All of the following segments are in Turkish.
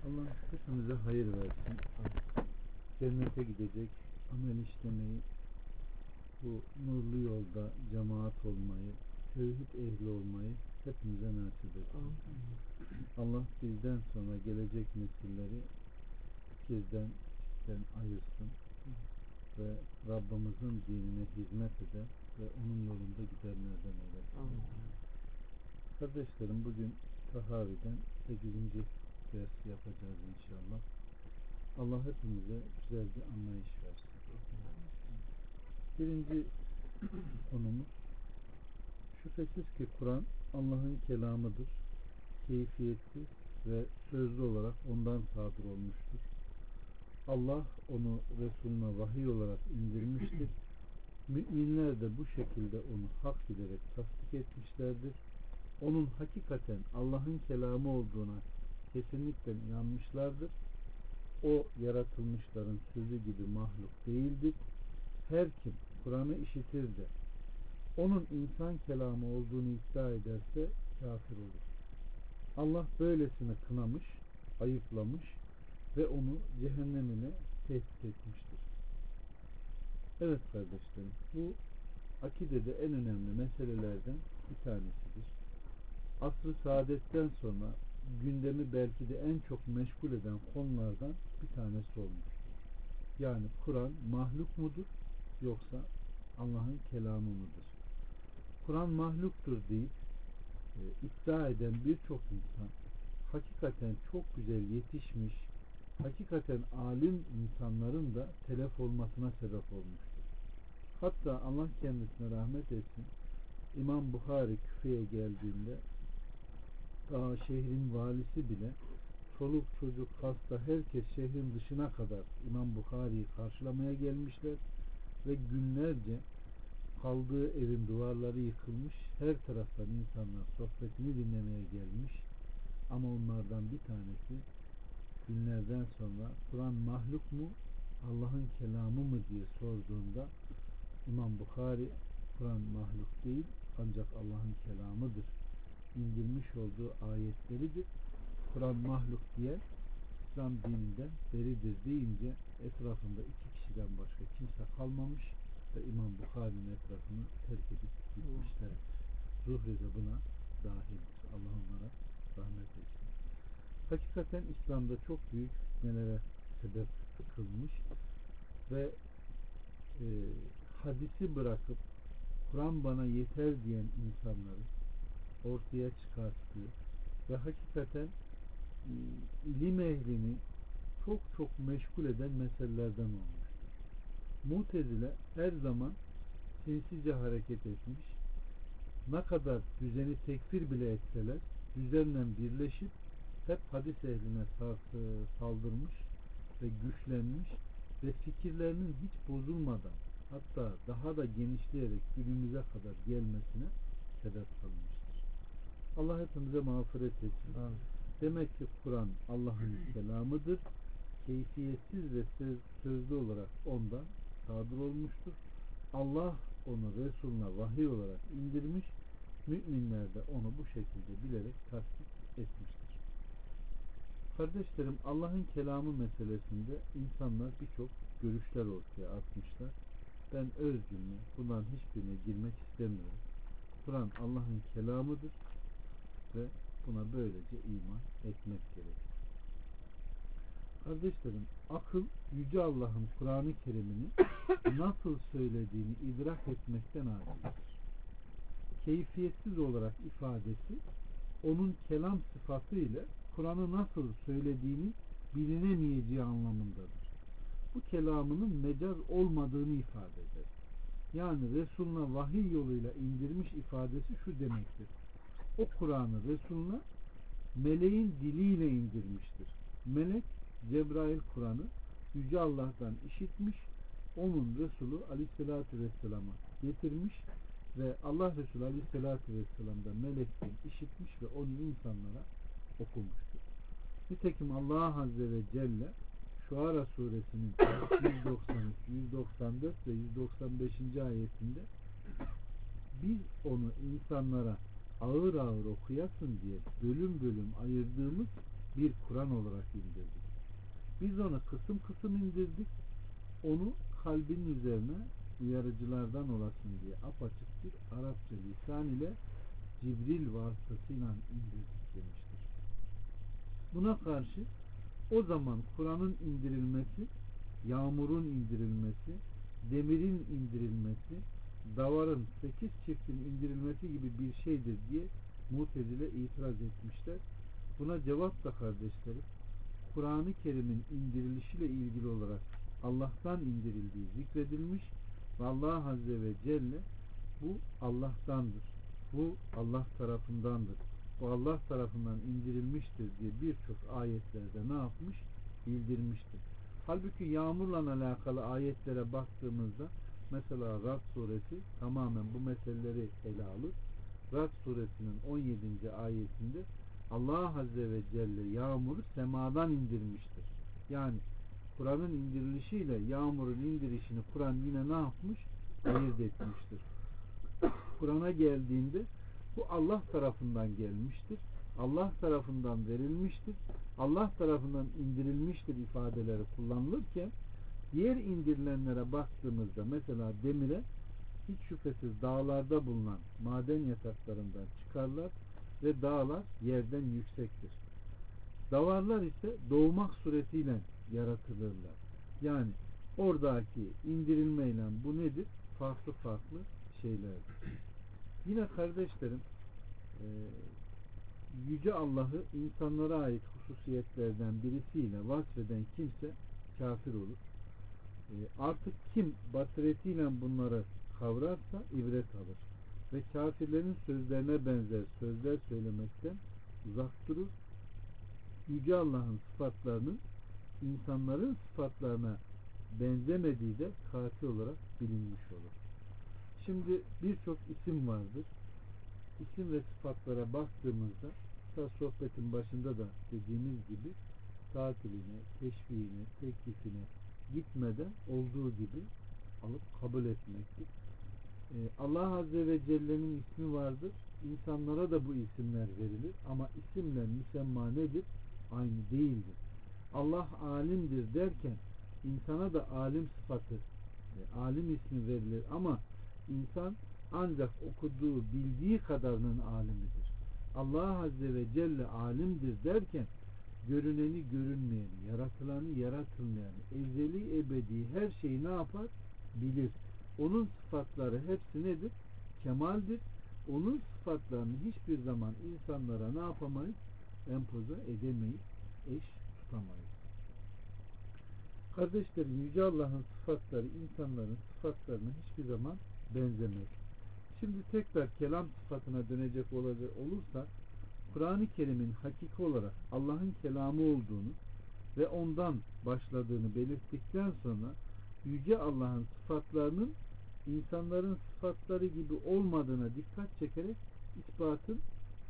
Allah hepimize hayır versin. Cennete gidecek amel işlemeyi, bu nurlu yolda cemaat olmayı, tevhid ehli olmayı hepimize nasip etsin. Allah bizden sonra gelecek nesilleri kirden, pisten ayırsın ve Rabbimizin dinine hizmet eder ve onun yolunda gidenlerden eylesin. Kardeşlerim, bugün Tahavi'den 8. ders yapacağız inşallah. Allah hepimize güzel bir anlayış versin. Birinci konumuz, şüphesiz ki Kur'an Allah'ın kelamıdır. Keyfiyetsiz ve sözlü olarak ondan sadır olmuştur. Allah onu Resulüne vahiy olarak indirmiştir. Müminler de bu şekilde onu hak bilerek tasdik etmişlerdir. Onun hakikaten Allah'ın kelamı olduğuna kesinlikle inanmışlardır. O yaratılmışların sözü gibi mahluk değildir. Her kim Kur'an'ı işitir de onun insan kelamı olduğunu iddia ederse kafir olur. Allah böylesini kınamış, ayıplamış ve onu cehennemine tehdit etmiştir. Evet kardeşlerim, bu akidede en önemli meselelerden bir tanesidir. Asr-ı saadetten sonra gündemi belki de en çok meşgul eden konulardan bir tanesi olmuştur. Yani Kur'an mahluk mudur yoksa Allah'ın kelamı mıdır? Kur'an mahluktur deyip iddia eden birçok insan hakikaten çok güzel yetişmiş, hakikaten alim insanların da telef olmasına sebep olmuştur. Hatta Allah kendisine rahmet etsin, İmam Bukhari Küfe'ye geldiğinde daha şehrin valisi bile, çoluk çocuk hasta herkes şehrin dışına kadar İmam Bukhari'yi karşılamaya gelmişler ve günlerce kaldığı evin duvarları yıkılmış, her taraftan insanlar sohbetini dinlemeye gelmiş. Ama onlardan bir tanesi günlerden sonra Kur'an mahluk mu, Allah'ın kelamı mı diye sorduğunda İmam Bukhari, Kur'an mahluk değil ancak Allah'ın kelamıdır, indirmiş olduğu ayetleridir. Kur'an mahluk diye İslam dininden beridir deyince etrafında iki kişiden başka kimse kalmamış ve İmam Bukhari'nin etrafını terk edip gitmişler. Zuhri de buna dahildir. Allah onlara rahmet etsin. Hakikaten İslam'da çok büyük fitnelere sebep kılmış ve hadisi bırakıp Kur'an bana yeter diyen insanları ortaya çıkarttığı ve hakikaten ilim ehlini çok çok meşgul eden meselelerden olmuştur. Mutezile her zaman sinsice hareket etmiş. Ne kadar düzeni tekfir bile etseler düzenle birleşip hep hadis ehline saldırmış ve güçlenmiş ve fikirlerinin hiç bozulmadan, hatta daha da genişleyerek günümüze kadar gelmesine sebep kılmıştır. Allah hepimize mağfiret etsin. Demek ki Kur'an Allah'ın kelamıdır. Keyfiyetsiz ve sözlü olarak ondan sadır olmuştur. Allah onu Resulüne vahiy olarak indirmiş. Müminler de onu bu şekilde bilerek tasdik etmiştir. Kardeşlerim, Allah'ın kelamı meselesinde insanlar birçok görüşler ortaya atmışlar. Ben özgürlüğüne bundan hiçbirine girmek istemiyorum. Kur'an Allah'ın kelamıdır ve buna böylece iman etmek gerekir. Kardeşlerim, akıl Yüce Allah'ın Kur'an-ı Kerim'ini nasıl söylediğini idrak etmekten acizdir. Keyfiyetsiz olarak ifadesi onun kelam sıfatı ile Kur'an'ı nasıl söylediğini bilinemeyeceği anlamındadır. Bu kelamının mecaz olmadığını ifade eder. Yani Resulüne vahiy yoluyla indirmiş ifadesi şu demektir. O Kur'an'ı Resulüne meleğin diliyle indirmiştir. Melek Cebrail Kur'an'ı Yüce Allah'tan işitmiş, onun Resulü Aleyhisselatü Vesselam'a getirmiş ve Allah Resulü Aleyhisselatü Vesselam'da melekten işitmiş ve onu insanlara okumuştur. Nitekim Allah Azze ve Celle Şuara suresinin 193, 194 ve 195. ayetinde biz onu insanlara ağır ağır okuyasın diye bölüm bölüm ayırdığımız bir Kur'an olarak indirdik. Biz onu kısım kısım indirdik. Onu kalbin üzerine uyarıcılardan olasın diye apaçık bir Arapça lisan ile Cibril vasıtasıyla indirdik demiştir. Buna karşı o zaman Kur'an'ın indirilmesi, yağmurun indirilmesi, demirin indirilmesi, davarın 8 çiftin indirilmesi gibi bir şeydir diye Mu'tezile itiraz etmişler. Buna cevap da kardeşlerim, Kur'an-ı Kerim'in indirilişiyle ilgili olarak Allah'tan indirildiği zikredilmiş ve Allah Azze ve Celle bu Allah'tandır. Bu Allah tarafındandır. Bu Allah tarafından indirilmiştir diye birçok ayetlerde ne yapmış? Bildirmiştir. Halbuki yağmurla alakalı ayetlere baktığımızda mesela Rad suresi tamamen bu meseleleri ele alır. Rad suresinin 17. ayetinde Allah Azze ve Celle yağmuru semadan indirmiştir. Yani Kur'an'ın indirilişiyle yağmurun indirişini Kur'an yine ne yapmış? Ayırt etmiştir. Kur'an'a geldiğinde bu Allah tarafından gelmiştir. Allah tarafından verilmiştir. Allah tarafından indirilmiştir ifadeleri kullanılırken diğer indirilenlere baktığımızda mesela demire hiç şüphesiz dağlarda bulunan maden yataklarından çıkarlar ve dağlar yerden yüksektir. Davarlar ise doğmak suretiyle yaratılırlar. Yani oradaki indirilmeyle bu nedir? Farklı farklı şeylerdir. Yine kardeşlerim Yüce Allah'ı insanlara ait hususiyetlerden birisiyle vasfeden kimse kafir olur. Artık kim basiretiyle bunları kavrarsa ibret alır. Ve kafirlerin sözlerine benzer sözler söylemekten uzak durur. Yüce Allah'ın sıfatlarının insanların sıfatlarına benzemediği de kati olarak bilinmiş olur. Şimdi birçok isim vardır. İsim ve sıfatlara baktığımızda sohbetin başında da dediğimiz gibi tatiline, teşbihine, teklifine gitmeden olduğu gibi alıp kabul etmektir. Allah Azze ve Celle'nin ismi vardır. İnsanlara da bu isimler verilir. Ama isimle müsemma nedir? Aynı değildir. Allah alimdir derken insana da alim sıfatı, alim ismi verilir. Ama insan ancak okuduğu, bildiği kadarının alimidir. Allah Azze ve Celle alimdir derken görüneni görünmeyeni, yaratılanı yaratılmayanı, ezeli ebedi her şeyi ne yapar? Bilir. Onun sıfatları hepsi nedir? Kemaldir. Onun sıfatlarını hiçbir zaman insanlara ne yapamayız? Empoze edemeyiz, eş tutamayız. Kardeşlerim, Yüce Allah'ın sıfatları insanların sıfatlarına hiçbir zaman benzemez. Şimdi tekrar kelam sıfatına dönecek olursa Kur'an-ı Kerim'in hakiki olarak Allah'ın kelamı olduğunu ve ondan başladığını belirttikten sonra Yüce Allah'ın sıfatlarının insanların sıfatları gibi olmadığına dikkat çekerek ispatın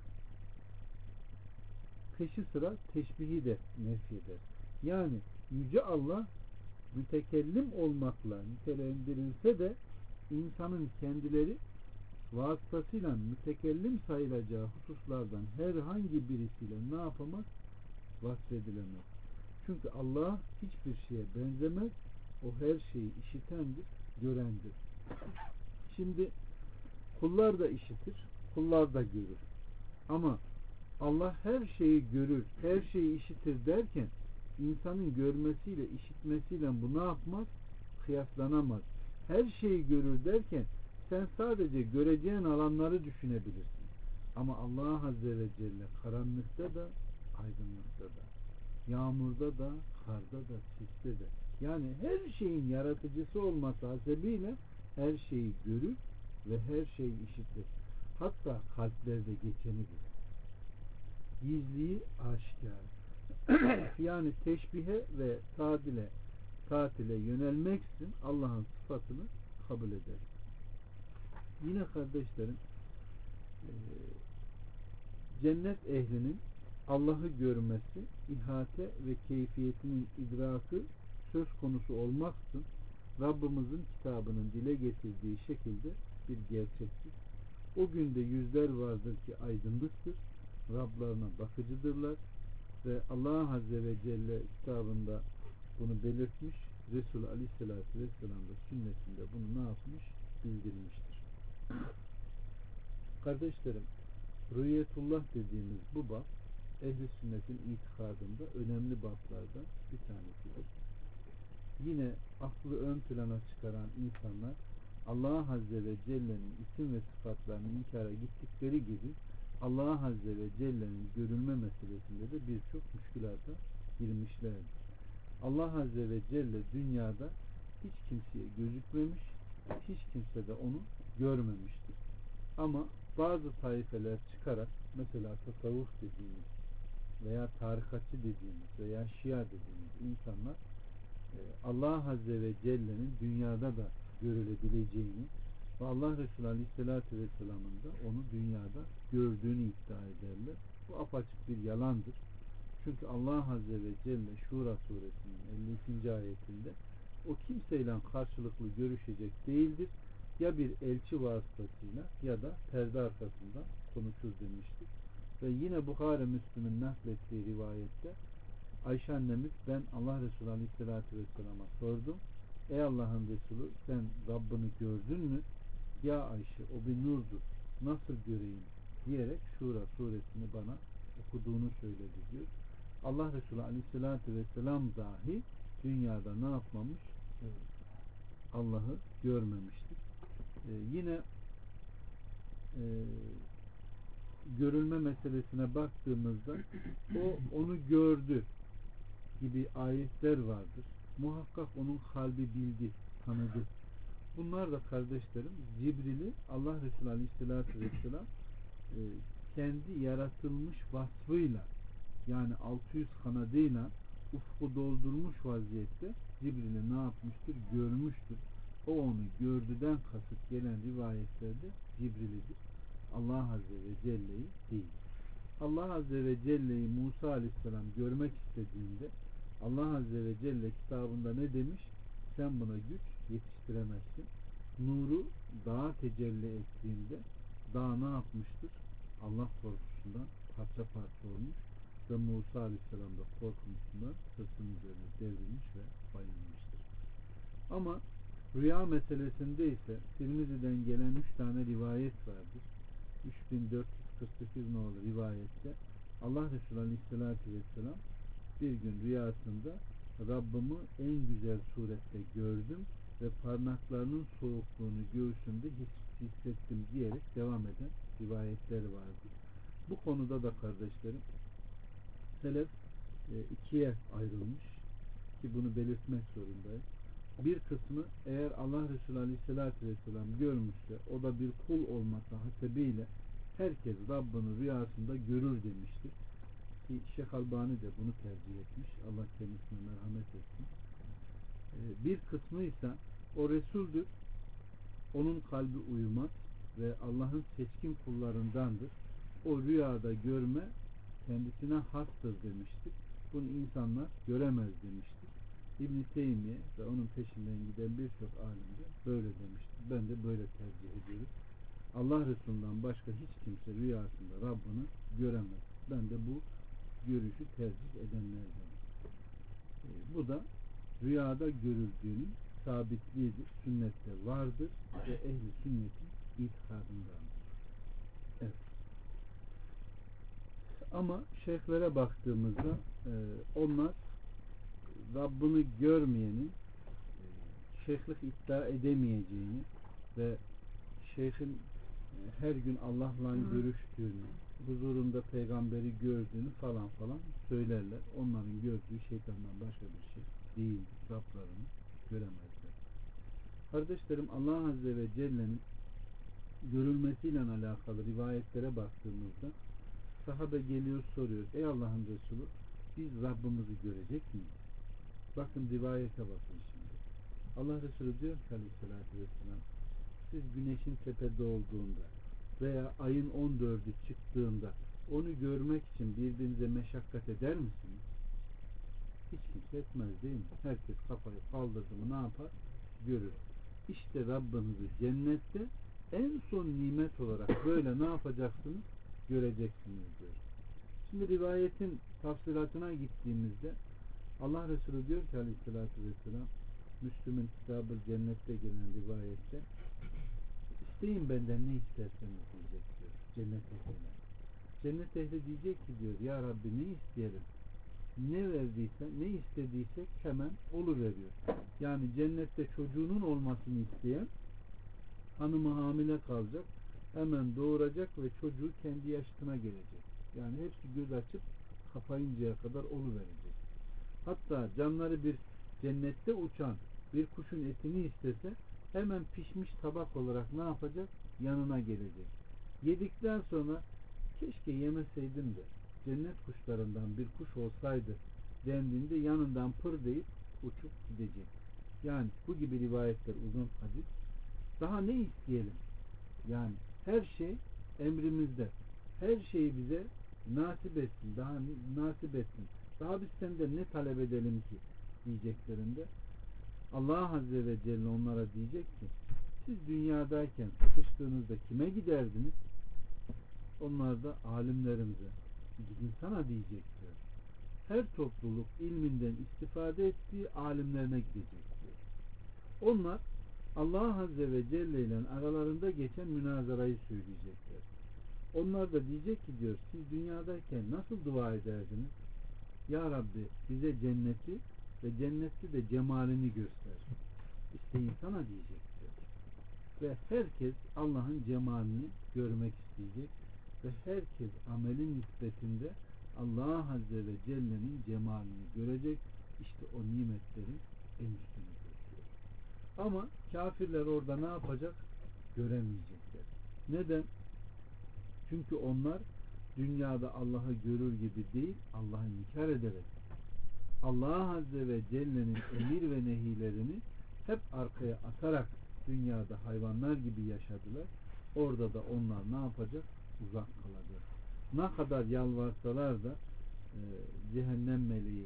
peşi sıra teşbihi de nefyeder. Yani Yüce Allah mütekellim olmakla nitelendirilse de insanın kendileri vasıtasıyla mütekellim sayılacağı hususlardan herhangi birisiyle ne yapamaz? Vasfedilemez. Çünkü Allah hiçbir şeye benzemez. O her şeyi işitendir, görendir. Şimdi kullar da işitir, kullar da görür. Ama Allah her şeyi görür, her şeyi işitir derken insanın görmesiyle, işitmesiyle bu ne yapmaz? Kıyaslanamaz. Her şeyi görür derken sen sadece göreceğin alanları düşünebilirsin. Ama Allah Azze ve Celle karanlıkta da, aydınlıkta da, yağmurda da, karda da, siste de. Yani her şeyin yaratıcısı olması hasebiyle her şeyi görür ve her şeyi işitir. Hatta kalplerde geçeni bilir. Gizliyi aşikar. Yani teşbihe ve tatile yönelmeksizin Allah'ın sıfatını kabul eder. Yine kardeşlerim, cennet ehlinin Allah'ı görmesi, ihate ve keyfiyetinin idrakı söz konusu olmaksızın Rabbimizin kitabının dile getirdiği şekilde bir gerçektir. O günde yüzler vardır ki aydınlıktır, Rablarına bakıcıdırlar Ve Allah Azze ve Celle kitabında bunu belirtmiş. Resul Aleyhisselatü Vesselam da sünnetinde bunu ne yapmış? Bildirmiştir. Kardeşlerim, rüyetullah dediğimiz bu bab ehl-i sünnetin itikadında önemli bablardan bir tanesidir. Yine aklı ön plana çıkaran insanlar Allah Azze ve Celle'nin isim ve sıfatlarını inkara gittikleri gibi Allah Azze ve Celle'nin görülme meselesinde de birçok müşkülata girmişlerdir. Allah Azze ve Celle dünyada hiç kimseye gözükmemiş, hiç kimse de onu görmemiştir. Ama bazı taifeler çıkarak mesela tasavvuf dediğimiz veya tarikatçı dediğimiz veya şia dediğimiz insanlar Allah Azze ve Celle'nin dünyada da görülebileceğini ve Allah Resulü Aleyhisselatü Vesselam'ın da onu dünyada gördüğünü iddia ederler. Bu apaçık bir yalandır. Çünkü Allah Azze ve Celle Şura suresinin 52. ayetinde o kimseyle karşılıklı görüşecek değildir. Ya bir elçi vasıtasıyla ya da perde arkasından konuşur demiştir. Ve yine Buhari Müslüm'ün naklettiği rivayette Ayşe annemiz ben Allah Resulü Aleyhisselatü Vesselam'a sordum. Ey Allah'ın Resulü sen Rabbini gördün mü? Ya Ayşe o bir nurdur. Nasıl göreyim? Diyerek Şura suresini bana okuduğunu söyledi diyor. Allah Resulü Aleyhisselatü Vesselam dahi dünyada ne yapmamış? Allah'ı görmemiştir. Yine görülme meselesine baktığımızda o onu gördü gibi ayetler vardır. Muhakkak onun kalbi bildi, tanıdı. Bunlar da kardeşlerim Cibril'i Allah Resulü Aleyhisselatü Vesselam kendi yaratılmış vasfıyla yani 600 kanadıyla ufku doldurmuş vaziyette Cibril'i ne yapmıştır? Görmüştür. O onu gördüden kasıt gelen rivayetlerde Cibril'idir. Allah Azze ve Celle'yi değil. Allah Azze ve Celle'yi Musa Aleyhisselam görmek istediğinde Allah Azze ve Celle kitabında ne demiş? Sen buna güç yetiştiremezsin. Nuru dağa tecelli ettiğinde dağ ne yapmıştır? Allah korkusundan parça parça olmuş ve Musa Aleyhisselam da korkusundan sırtının üzerine devrilmiş ve bayılmıştır. Ama rüya meselesinde ise Tirmizi'den gelen 3 tane rivayet vardır. 3448 nolu rivayette Allah Resulü Aleyhisselatü Vesselam bir gün rüyasında Rabbimi en güzel surette gördüm ve parmaklarının soğukluğunu göğsümde hissettim diyerek devam eden rivayetler vardır. Bu konuda da kardeşlerim selef ikiye ayrılmış ki bunu belirtmek zorundayım. Bir kısmı eğer Allah Resulü Aleyhisselatü Vesselam görmüşse o da bir kul olması hasebiyle herkes Rabbini rüyasında görür demiştir. Şeyh Albani de bunu tercih etmiş. Allah kendisine merhamet etsin. Bir kısmı ise o Resul'dür. Onun kalbi uyumaz ve Allah'ın seçkin kullarındandır. O rüyada görme kendisine hastır demiştir. Bunu insanlar göremez demiştir. İbn-i Teymiye ve onun peşinden giden birçok alim de böyle demiştir. Ben de böyle tercih ediyorum. Allah Resulü'nden başka hiç kimse rüyasında Rabbini göremez. Ben de bu görüşü tercih edenlerden. Bu da rüyada görüldüğünün sabitliğidir. Sünnette vardır ve ehli sünnetin itikadındandır. Evet. Ama şeyhlere baktığımızda onlar Rabbini görmeyenin şeyhlik iddia edemeyeceğini ve şeyhin her gün Allah'la görüştüğünü, huzurunda peygamberi gördüğünü falan söylerler. Onların gördüğü şeytandan başka bir şey değil. Rablarını göremezler. Kardeşlerim Allah Azze ve Celle'nin görülmesiyle alakalı rivayetlere baktığımızda sahabe geliyor soruyor. Ey Allah'ın Resulü biz Rabbimizi görecek miyiz? Bakın rivayete bakın şimdi. Allah Resulü diyor ki Aleyhisselatü Vesselam siz güneşin tepede olduğunda veya ayın 14'ü çıktığında onu görmek için birbirinize meşakkat eder misiniz? Hiç kimse etmez değil mi? Herkes kafayı kaldırdı mı ne yapar? Görür. İşte Rabbinizi cennette en son nimet olarak böyle ne yapacaksınız? Göreceksiniz diyor. Şimdi rivayetin tafsilatına gittiğimizde Allah Resulü diyor ki aleyhissalatü vesselam, Müslüm'ün kitabı cennette gelen rivayette, isteyin benden ne isterseniz diyecek diyor cennet ehline. Cennet ehli diyecek ki diyor, ya Rabbi ne isteyelim? Ne verdiyse, ne istediysek hemen oluveriyor. Yani cennette çocuğunun olmasını isteyen hanımı hamile kalacak, hemen doğuracak ve çocuğu kendi yaşına gelecek. Yani hepsi göz açıp kapayıncaya kadar oluverecek. Hatta canları bir cennette uçan bir kuşun etini istese hemen pişmiş tabak olarak ne yapacak? Yanına gelecek. Yedikten sonra keşke yemeseydim de cennet kuşlarından bir kuş olsaydı dendiğinde yanından pır deyip uçup gidecek. Yani bu gibi rivayetler uzun hadis. Daha ne isteyelim? Yani her şey emrimizde. Her şeyi bize nasip etsin. Daha nasip etsin. Daha biz senden ne talep edelim ki diyeceklerinde Allah Azze ve Celle onlara diyecek ki siz dünyadayken sıkıştığınızda kime giderdiniz? Onlar da alimlerimize gidin sana diyecek diyor. Her topluluk ilminden istifade ettiği alimlerine gidecek diyor. Onlar Allah Azze ve Celle ile aralarında geçen münazarayı söyleyecekler. Onlar da diyecek ki diyor, siz dünyadayken nasıl dua ederdiniz? Ya Rabbi bize cenneti ve cennette de cemalini göster. İsteyin sana diyecek diyor. Ve herkes Allah'ın cemalini görmek isteyecek ve herkes amelin nispetinde Allah Azze ve Celle'nin cemalini görecek. İşte o nimetlerin en üstünüdür diyor. Ama kafirler orada ne yapacak? Göremeyecekler. Neden? Çünkü onlar dünyada Allah'ı görür gibi değil, Allah'ı inkar ederek Allah Azze ve Celle'nin emir ve nehilerini hep arkaya atarak dünyada hayvanlar gibi yaşadılar. Orada da onlar ne yapacak? Uzak kalacak. Ne kadar yalvarsalar da cehennem meleği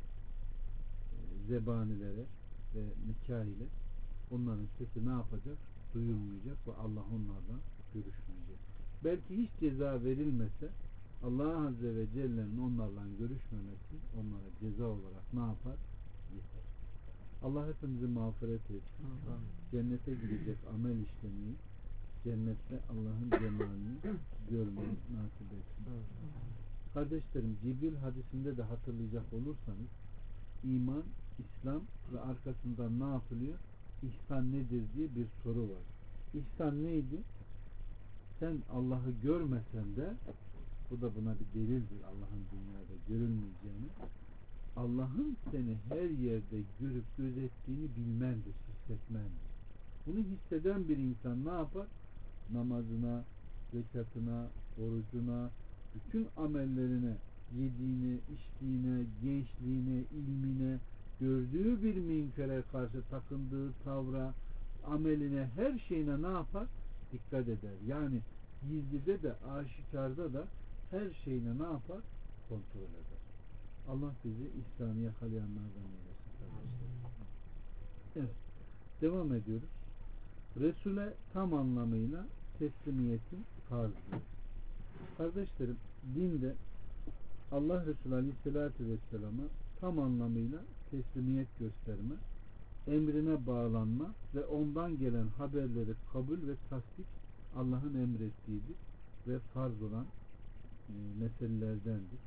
zebanilere ve Mikail'e onların sesi ne yapacak? Duyulmayacak ve Allah onlarla görüşmeyecek. Belki hiç ceza verilmese Allah Azze ve Celle'nin onlarla görüşmemesi onlara ceza olarak ne yapar? Yeter. Allah hepimizi mağfiret etsin. Cennete gidecek amel işlemeyi, cennette Allah'ın cemalini görmeyi nasip etsin. Kardeşlerim, Cibril hadisinde de hatırlayacak olursanız iman, İslam ve arkasından ne yapılıyor? İhsan nedir diye bir soru var. İhsan neydi? Sen Allah'ı görmesen de, bu da buna bir delildir Allah'ın dünyada görülmeyeceğini, Allah'ın seni her yerde görüp gözettiğini bilmendir, hissetmendir. Bunu hisseden bir insan ne yapar? Namazına, zekatına, orucuna, bütün amellerine, yediğine, içtiğine, gençliğine, ilmine, gördüğü bir münkere karşı takındığı tavra, ameline, her şeyine ne yapar? Dikkat eder. Yani gizlide de, aşikarda da her şeyine ne yapar? Kontrol eder. Allah bizi İslam'ı yakalayanlardan eylesin. Evet. Devam ediyoruz. Resul'e tam anlamıyla teslimiyetin tarzı. Kardeşlerim, dinde Allah Resulü Aleyhisselatü Vesselam'a tam anlamıyla teslimiyet gösterme, emrine bağlanma ve ondan gelen haberleri kabul ve tasdik Allah'ın emrettiğidir ve farz olan meselelerdendir.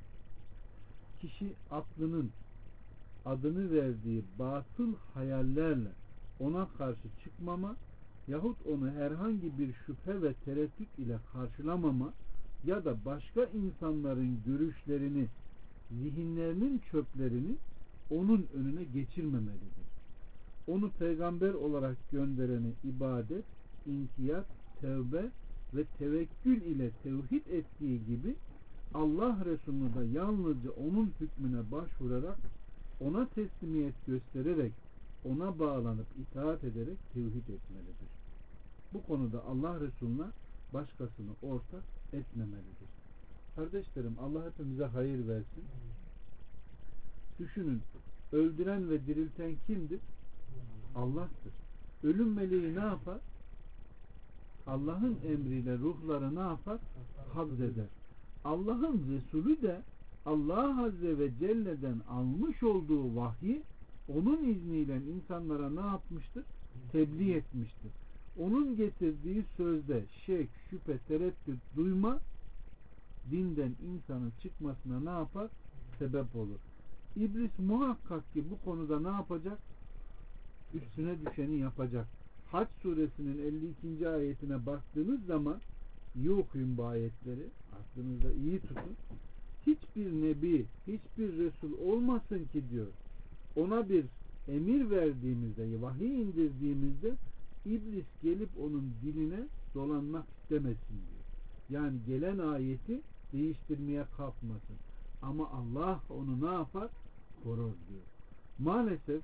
Kişi aklının adını verdiği batıl hayallerle ona karşı çıkmama yahut onu herhangi bir şüphe ve tereddüt ile karşılamama ya da başka insanların görüşlerini, zihinlerinin çöplerini onun önüne geçirmemelidir. Onu peygamber olarak göndereni ibadet, inkiyat, tevbe ve tevekkül ile tevhid ettiği gibi Allah Resulü'nü de yalnızca onun hükmüne başvurarak, ona teslimiyet göstererek, ona bağlanıp itaat ederek tevhid etmelidir. Bu konuda Allah Resulü'ne başkasını ortak etmemelidir. Kardeşlerim, Allah hepimize hayır versin. Düşünün, öldüren ve dirilten kimdir? Allah'tır. Ölüm meleği ne yapar? Allah'ın emriyle ruhları ne yapar? Kabz eder. Allah'ın Resulü de Allah Azze ve Celle'den almış olduğu vahyi onun izniyle insanlara ne yapmıştır? Tebliğ etmiştir. Onun getirdiği sözde şek, şüphe, tereddüt duyma dinden insanın çıkmasına ne yapar? Sebep olur. İblis muhakkak ki bu konuda ne yapacak? Üstüne düşeni yapacak. Hac suresinin 52. ayetine baktığınız zaman iyi okuyun bu ayetleri. Aklınızda iyi tutun. Hiçbir nebi, hiçbir resul olmasın ki diyor. Ona bir emir verdiğimizde, vahiy indirdiğimizde iblis gelip onun diline dolanmak istemesin diyor. Yani gelen ayeti değiştirmeye kalkmasın. Ama Allah onu ne yapar? Korur diyor. Maalesef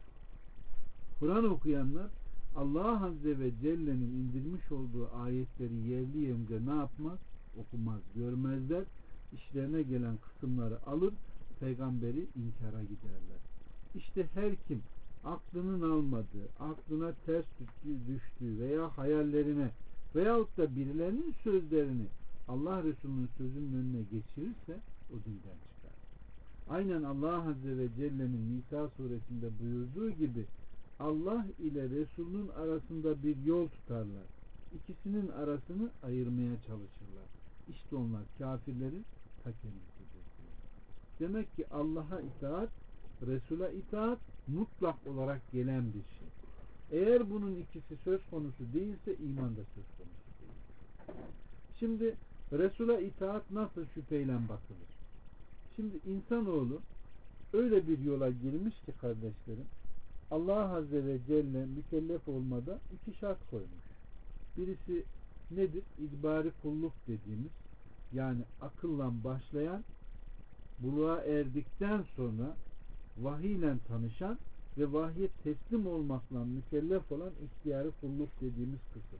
Kur'an okuyanlar Allah Azze ve Celle'nin indirmiş olduğu ayetleri yerli yerince ne yapmaz? Okumaz, görmezler. İşlerine gelen kısımları alır, peygamberi inkara giderler. İşte her kim aklının almadığı, aklına ters düştüğü veya hayallerine veyahut da birilerinin sözlerini Allah Resulü'nün sözünün önüne geçirirse o dinden çıkar. Aynen Allah Azze ve Celle'nin Nisa suresinde buyurduğu gibi Allah ile Resulünün arasında bir yol tutarlar. İkisinin arasını ayırmaya çalışırlar. İşte onlar kafirlerin ta kendisidir. Demek ki Allah'a itaat, Resul'a itaat mutlak olarak gelen bir şey. Eğer bunun ikisi söz konusu değilse iman da söz konusu değil. Şimdi Resul'a itaat nasıl şüpheyle bakılır? Şimdi insanoğlu öyle bir yola girmiş ki kardeşlerim, Allah Azze ve Celle mükellef olmada iki şart koymuş. Birisi nedir? İcbari kulluk dediğimiz, yani akılla başlayan, buluğa erdikten sonra vahiyle tanışan ve vahye teslim olmakla mükellef olan ihtiyari kulluk dediğimiz kısım.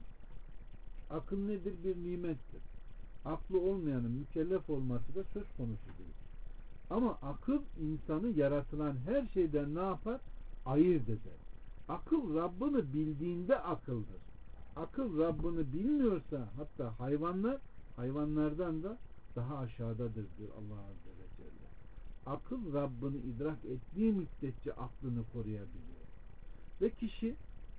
Akıl nedir? Bir nimettir. Aklı olmayanın mükellef olması da söz konusu değil. Ama akıl insanı yaratılan her şeyden ne yapar? Ayırt eder. Akıl Rabbini bildiğinde akıldır. Akıl Rabbini bilmiyorsa hatta hayvanlardan da daha aşağıdadır diyor Allah Azze ve Celle. Akıl Rabbini idrak ettiği müddetçe aklını koruyabiliyor. Ve kişi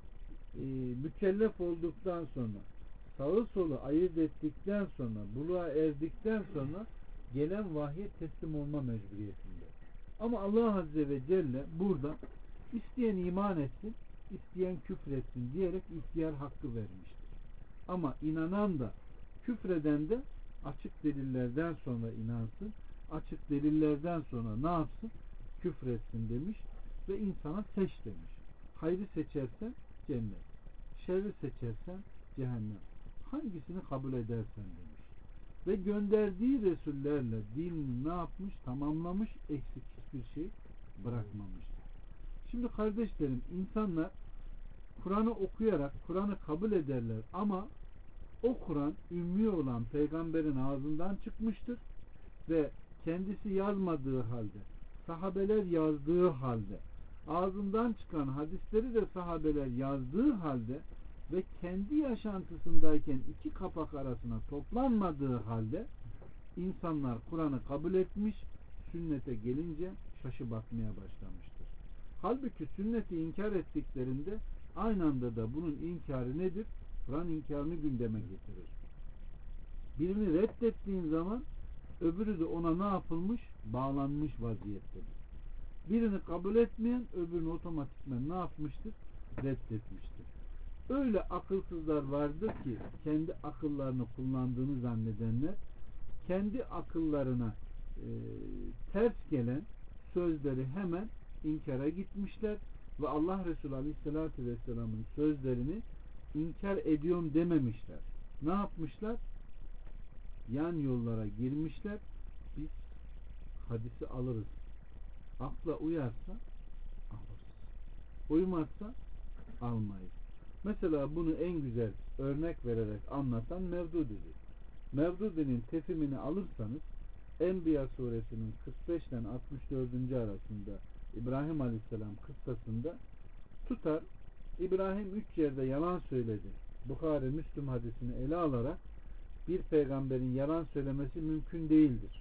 mükellef olduktan sonra, sağı solu ayırt ettikten sonra, buluğa erdikten sonra gelen vahye teslim olma mecburiyetinde. Ama Allah Azze ve Celle burada isteyen iman etsin, isteyen küfretsin diyerek ihtiyar hakkı vermiştir. Ama inanan da küfreden de açık delillerden sonra inansın, açık delillerden sonra ne yapsın? Küfretsin demiş ve insana seç demiş. Hayrı seçersen cennet, şerri seçersen cehennem. Hangisini kabul edersen demiş. Ve gönderdiği Resullerle dinini ne yapmış? Tamamlamış, eksik hiçbir şey bırakmamıştır. Şimdi kardeşlerim, insanlar Kur'an'ı okuyarak Kur'an'ı kabul ederler ama o Kur'an ümmi olan peygamberin ağzından çıkmıştır ve kendisi yazmadığı halde, sahabeler yazdığı halde, ağzından çıkan hadisleri de sahabeler yazdığı halde ve kendi yaşantısındayken iki kapak arasına toplanmadığı halde insanlar Kur'an'ı kabul etmiş, sünnete gelince şaşı bakmaya başlamıştır. Halbuki sünneti inkar ettiklerinde aynı anda da bunun inkarı nedir? Kur'an inkarını gündeme getirir. Birini reddettiğin zaman öbürü de ona ne yapılmış? Bağlanmış vaziyettedir. Birini kabul etmeyen öbürünü otomatikman ne yapmıştır? Reddetmiştir. Öyle akılsızlar vardır ki kendi akıllarını kullandığını zannedenler kendi akıllarına ters gelen sözleri hemen inkara gitmişler ve Allah Resulü Aleyhisselatü Vesselam'ın sözlerini inkar ediyorum dememişler. Ne yapmışlar? Yan yollara girmişler. Biz hadisi alırız. Akla uyarsa alırız. Uymazsa almayız. Mesela bunu en güzel örnek vererek anlatan Mevdudi'dir. Mevdudi'nin tefimini alırsanız Enbiya suresinin 45 ile 64. arasında İbrahim Aleyhisselam kıssasında tutar, İbrahim 3 yerde yalan söyledi. Bukhari Müslüm hadisini ele alarak bir peygamberin yalan söylemesi mümkün değildir.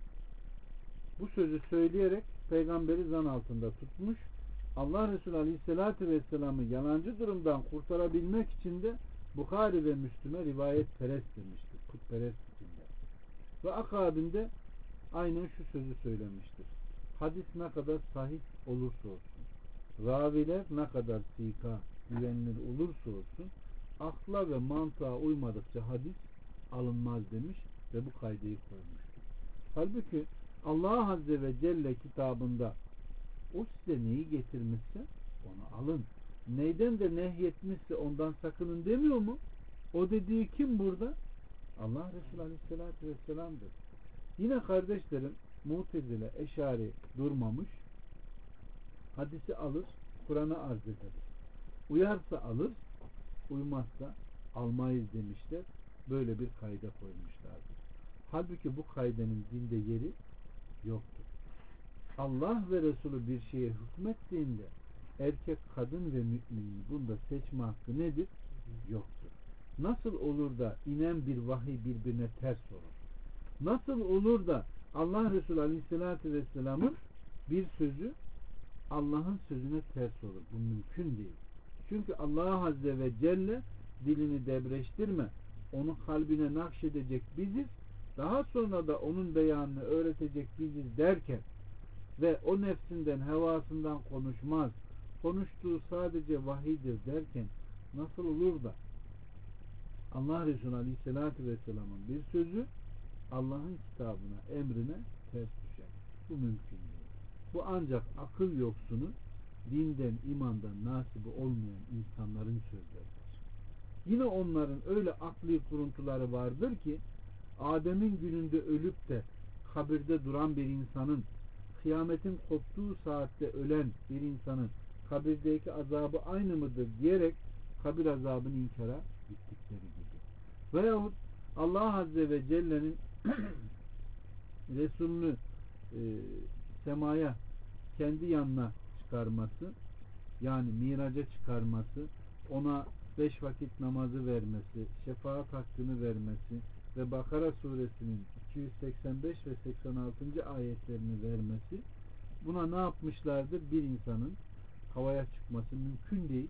Bu sözü söyleyerek peygamberi zan altında tutmuş. Allah Resulü Aleyhisselatü Vesselam'ı yalancı durumdan kurtarabilmek için de Bukhari ve Müslüme rivayet perest demiştir. Putperest içinde. Ve akabinde aynen şu sözü söylemiştir. Hadis ne kadar sahih olursa olsun, raviler ne kadar sika, güvenilir olursa olsun, akla ve mantığa uymadıkça hadis alınmaz demiş ve bu kaydeyi koymuştur. Halbuki Allah Azze ve Celle kitabında o size neyi getirmişse onu alın. Neyden de nehyetmişse ondan sakının demiyor mu? O dediği kim burada? Allah Resulü Aleyhisselatü Vesselam'dır. Yine kardeşlerim Mu'tezile, Eşari durmamış. Hadisi alır, Kur'an'a arz ederiz. Uyarsa alır, uymazsa almayız demişler. Böyle bir kayda koymuşlardır. Halbuki bu kaydenin dinde yeri yoktur. Allah ve Resulü bir şeye hükmettiğinde erkek, kadın ve müminin bunda seçme hakkı nedir? Yoktur. Nasıl olur da inen bir vahiy birbirine ters olur? Nasıl olur da Allah Resulü Aleyhisselatü Vesselam'ın bir sözü Allah'ın sözüne ters olur? Bu mümkün değil. Çünkü Allah Azze ve Celle dilini debreştirme, onu kalbine nakşedecek biziz, daha sonra da onun beyanını öğretecek biziz derken ve o nefsinden, hevasından konuşmaz, konuştuğu sadece vahiydir derken nasıl olur da Allah Resulü Aleyhisselatü Vesselam'ın bir sözü Allah'ın kitabına, emrine ters düşer? Bu mümkün değil. Bu ancak akıl yoksunu, dinden, imandan nasibi olmayan insanların sözleridir. Yine onların öyle akli kuruntuları vardır ki Adem'in gününde ölüp de kabirde duran bir insanın, kıyametin koptuğu saatte ölen bir insanın kabirdeki azabı aynı mıdır diyerek kabir azabını inkara gittikleri gibi. Veyahut Allah Azze ve Celle'nin Resulünü semaya kendi yanına çıkarması, yani miraca çıkarması, ona 5 vakit namazı vermesi, şefaat hakkını vermesi ve Bakara suresinin 285 ve 86. ayetlerini vermesi, buna ne yapmışlardır? Bir insanın havaya çıkması mümkün değil.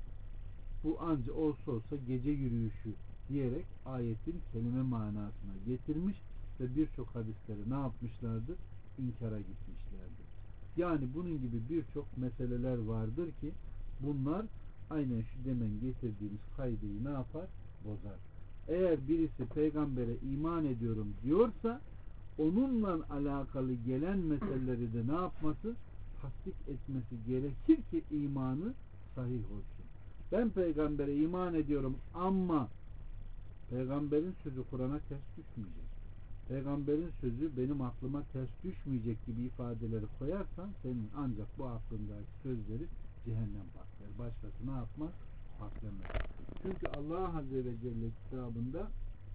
Bu ancak olsa gece yürüyüşü diyerek ayetin kelime manasına getirmiş ve birçok hadisleri ne yapmışlardır? İnkara gitmişlerdir. Yani bunun gibi birçok meseleler vardır ki bunlar aynen şu demen getirdiğimiz kaydeyi ne yapar? Bozar. Eğer birisi peygambere iman ediyorum diyorsa onunla alakalı gelen meseleleri de ne yapması? Tasdik etmesi gerekir ki imanı sahih olsun. Ben peygambere iman ediyorum ama peygamberin sözü Kur'an'a ters düşmeyecek. Peygamberin sözü benim aklıma ters düşmeyecek gibi ifadeleri koyarsan senin ancak bu aklındaki sözleri cehennem patlar. Başkası ne yapmaz? Patlamaz. Çünkü Allah Azze ve Celle kitabında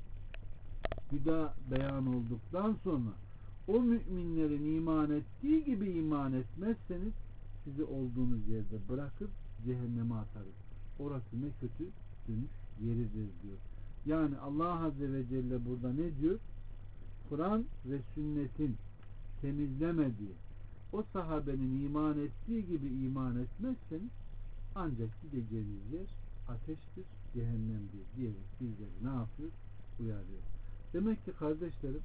hüda beyan olduktan sonra o müminlerin iman ettiği gibi iman etmezseniz sizi olduğunuz yerde bırakıp cehenneme atarız. Orası ne kötü dönüş yeridir diyor. Yani Allah Azze ve Celle burada ne diyor? Kur'an ve sünnetin temizlemediği o sahabenin iman ettiği gibi iman etmezseniz ancak gideceğiniz yer ateştir, cehennemdir diyerek bizleri ne yapıyor? Uyarıyor. Demek ki kardeşlerim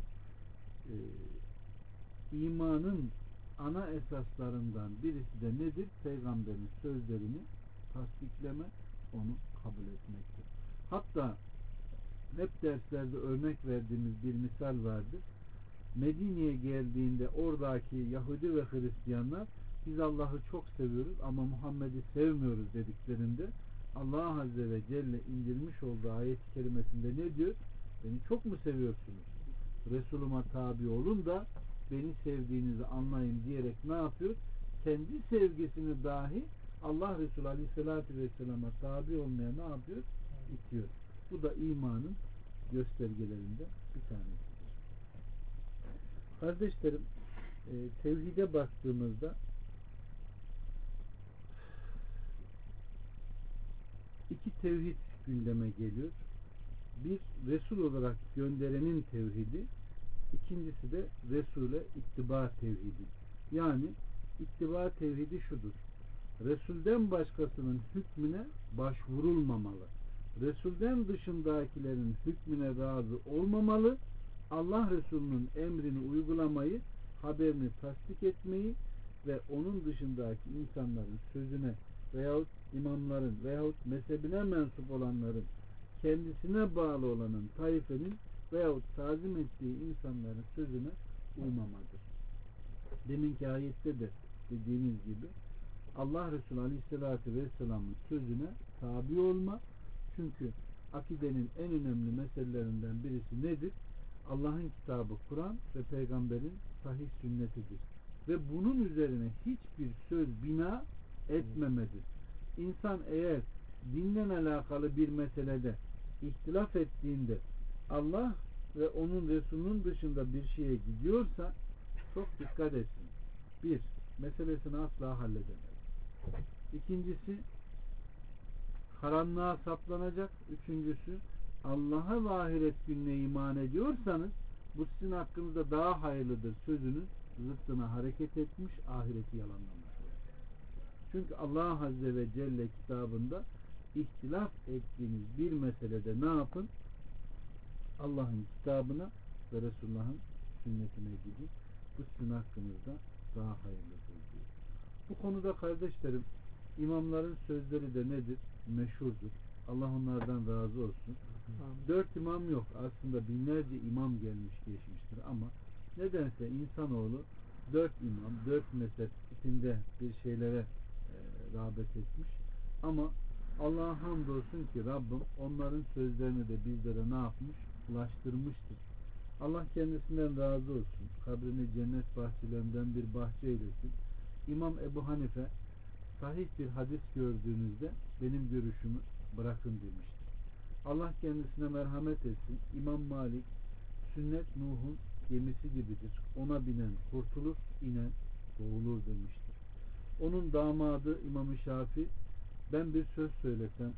imanın ana esaslarından birisi de nedir? Peygamberin sözlerini tasdikleme, onu kabul etmektir. Hatta hep derslerde örnek verdiğimiz bir misal vardır. Medine'ye geldiğinde oradaki Yahudi ve Hristiyanlar biz Allah'ı çok seviyoruz ama Muhammed'i sevmiyoruz dediklerinde Allah Azze ve Celle indirmiş olduğu ayet-i kerimesinde ne diyor? Beni çok mu seviyorsunuz? Resulüme tabi olun da beni sevdiğinizi anlayın diyerek ne yapıyor? Kendi sevgisini dahi Allah Resulü Aleyhisselatü Vesselam'a tabi olmaya ne yapıyor? İtiyor. Bu da imanın göstergelerinden bir tanesidir. Kardeşlerim, tevhide baktığımızda iki tevhid gündeme geliyor. bir Resul olarak gönderenin tevhidi, ikincisi de Resul'e ittiba tevhidi. Yani ittiba tevhidi şudur: Resul'den başkasının hükmüne başvurulmamalı. Resul'den dışındakilerin hükmüne razı olmamalı. Allah Resulü'nün emrini uygulamayı, haberini tasdik etmeyi ve onun dışındaki insanların sözüne veyahut imamların veyahut mezhebine mensup olanların, kendisine bağlı olanın, taifenin veyahut tazim ettiği insanların sözüne uymamadır. Deminki ayette de dediğimiz gibi Allah Resulü Aleyhisselatü Vesselam'ın sözüne tabi olma. Çünkü akidenin en önemli meselelerinden birisi nedir? Allah'ın kitabı Kur'an ve peygamberin sahih sünnetidir. Ve bunun üzerine hiçbir söz bina etmemedir. İnsan eğer dinle alakalı bir meselede ihtilaf ettiğinde Allah ve onun Resulünün dışında bir şeye gidiyorsa çok dikkat etsin. Bir, meselesini asla halledemez. İkincisi, karanlığa saplanacak. Üçüncüsü, Allah'a ve ahiret gününe iman ediyorsanız bu sizin hakkınızda daha hayırlıdır sözünün zıttına hareket etmiş, ahireti yalanlamış olur. Çünkü Allah Azze ve Celle kitabında ihtilaf ettiğiniz bir meselede ne yapın? Allah'ın kitabına ve Resulullah'ın sünnetine gidin. Bu sizin hakkınızda daha hayırlıdır diyor. Bu konuda kardeşlerim, imamların sözleri de nedir? Meşhurdur. Allah onlardan razı olsun. 4 imam yok. Aslında binlerce imam gelmiş geçmiştir ama nedense insanoğlu 4 imam, 4 mezhep tipinde bir şeylere rağbet etmiş. Ama Allah'a hamdolsun ki Rabbim onların sözlerini de bizlere ne yapmış? Ulaştırmıştır. Allah kendisinden razı olsun. Kabrini cennet bahçelerinden bir bahçe eylesin. İmam Ebu Hanife sahih bir hadis gördüğünüzde benim görüşümü bırakın demiştir. Allah kendisine merhamet etsin. İmam Malik, sünnet Nuh'un gemisi gibidir. Ona binen kurtulur, inen boğulur demiştir. Onun damadı İmam-ı Şafii, ben bir söz söylesem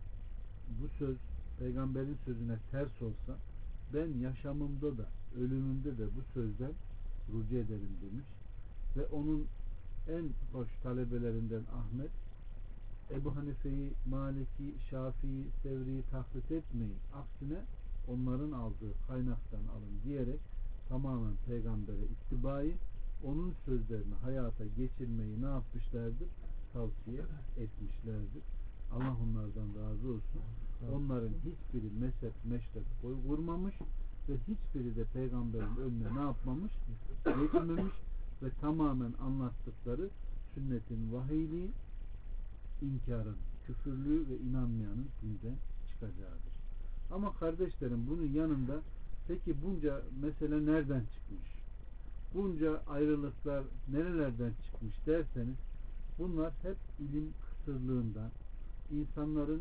bu söz peygamberin sözüne ters olsa ben yaşamımda da ölümümde de bu sözden rücu ederim demiş. Ve onun en hoş talebelerinden Ahmet, Ebu Hanife'yi, Malik'i, Şafii'yi, Sevri'yi taklit etmeyin. Aksine onların aldığı kaynaktan alın diyerek tamamen peygambere ittibayı, onun sözlerini hayata geçirmeyi ne yapmışlardır? Tavsiye etmişlerdir. Allah onlardan razı olsun. Onların hiçbiri mezhep, meşrep boy vurmamış ve hiçbiri de peygamberin önüne ne yapmamış? Geçmemiş ve tamamen anlattıkları sünnetin vahiyliği, inkarın, küfürlüğü ve inanmayanın dinden çıkacağıdır. Ama kardeşlerim bunun yanında peki bunca mesele nereden çıkmış? Bunca ayrılıklar nerelerden çıkmış derseniz bunlar hep ilim kısırlığından, insanların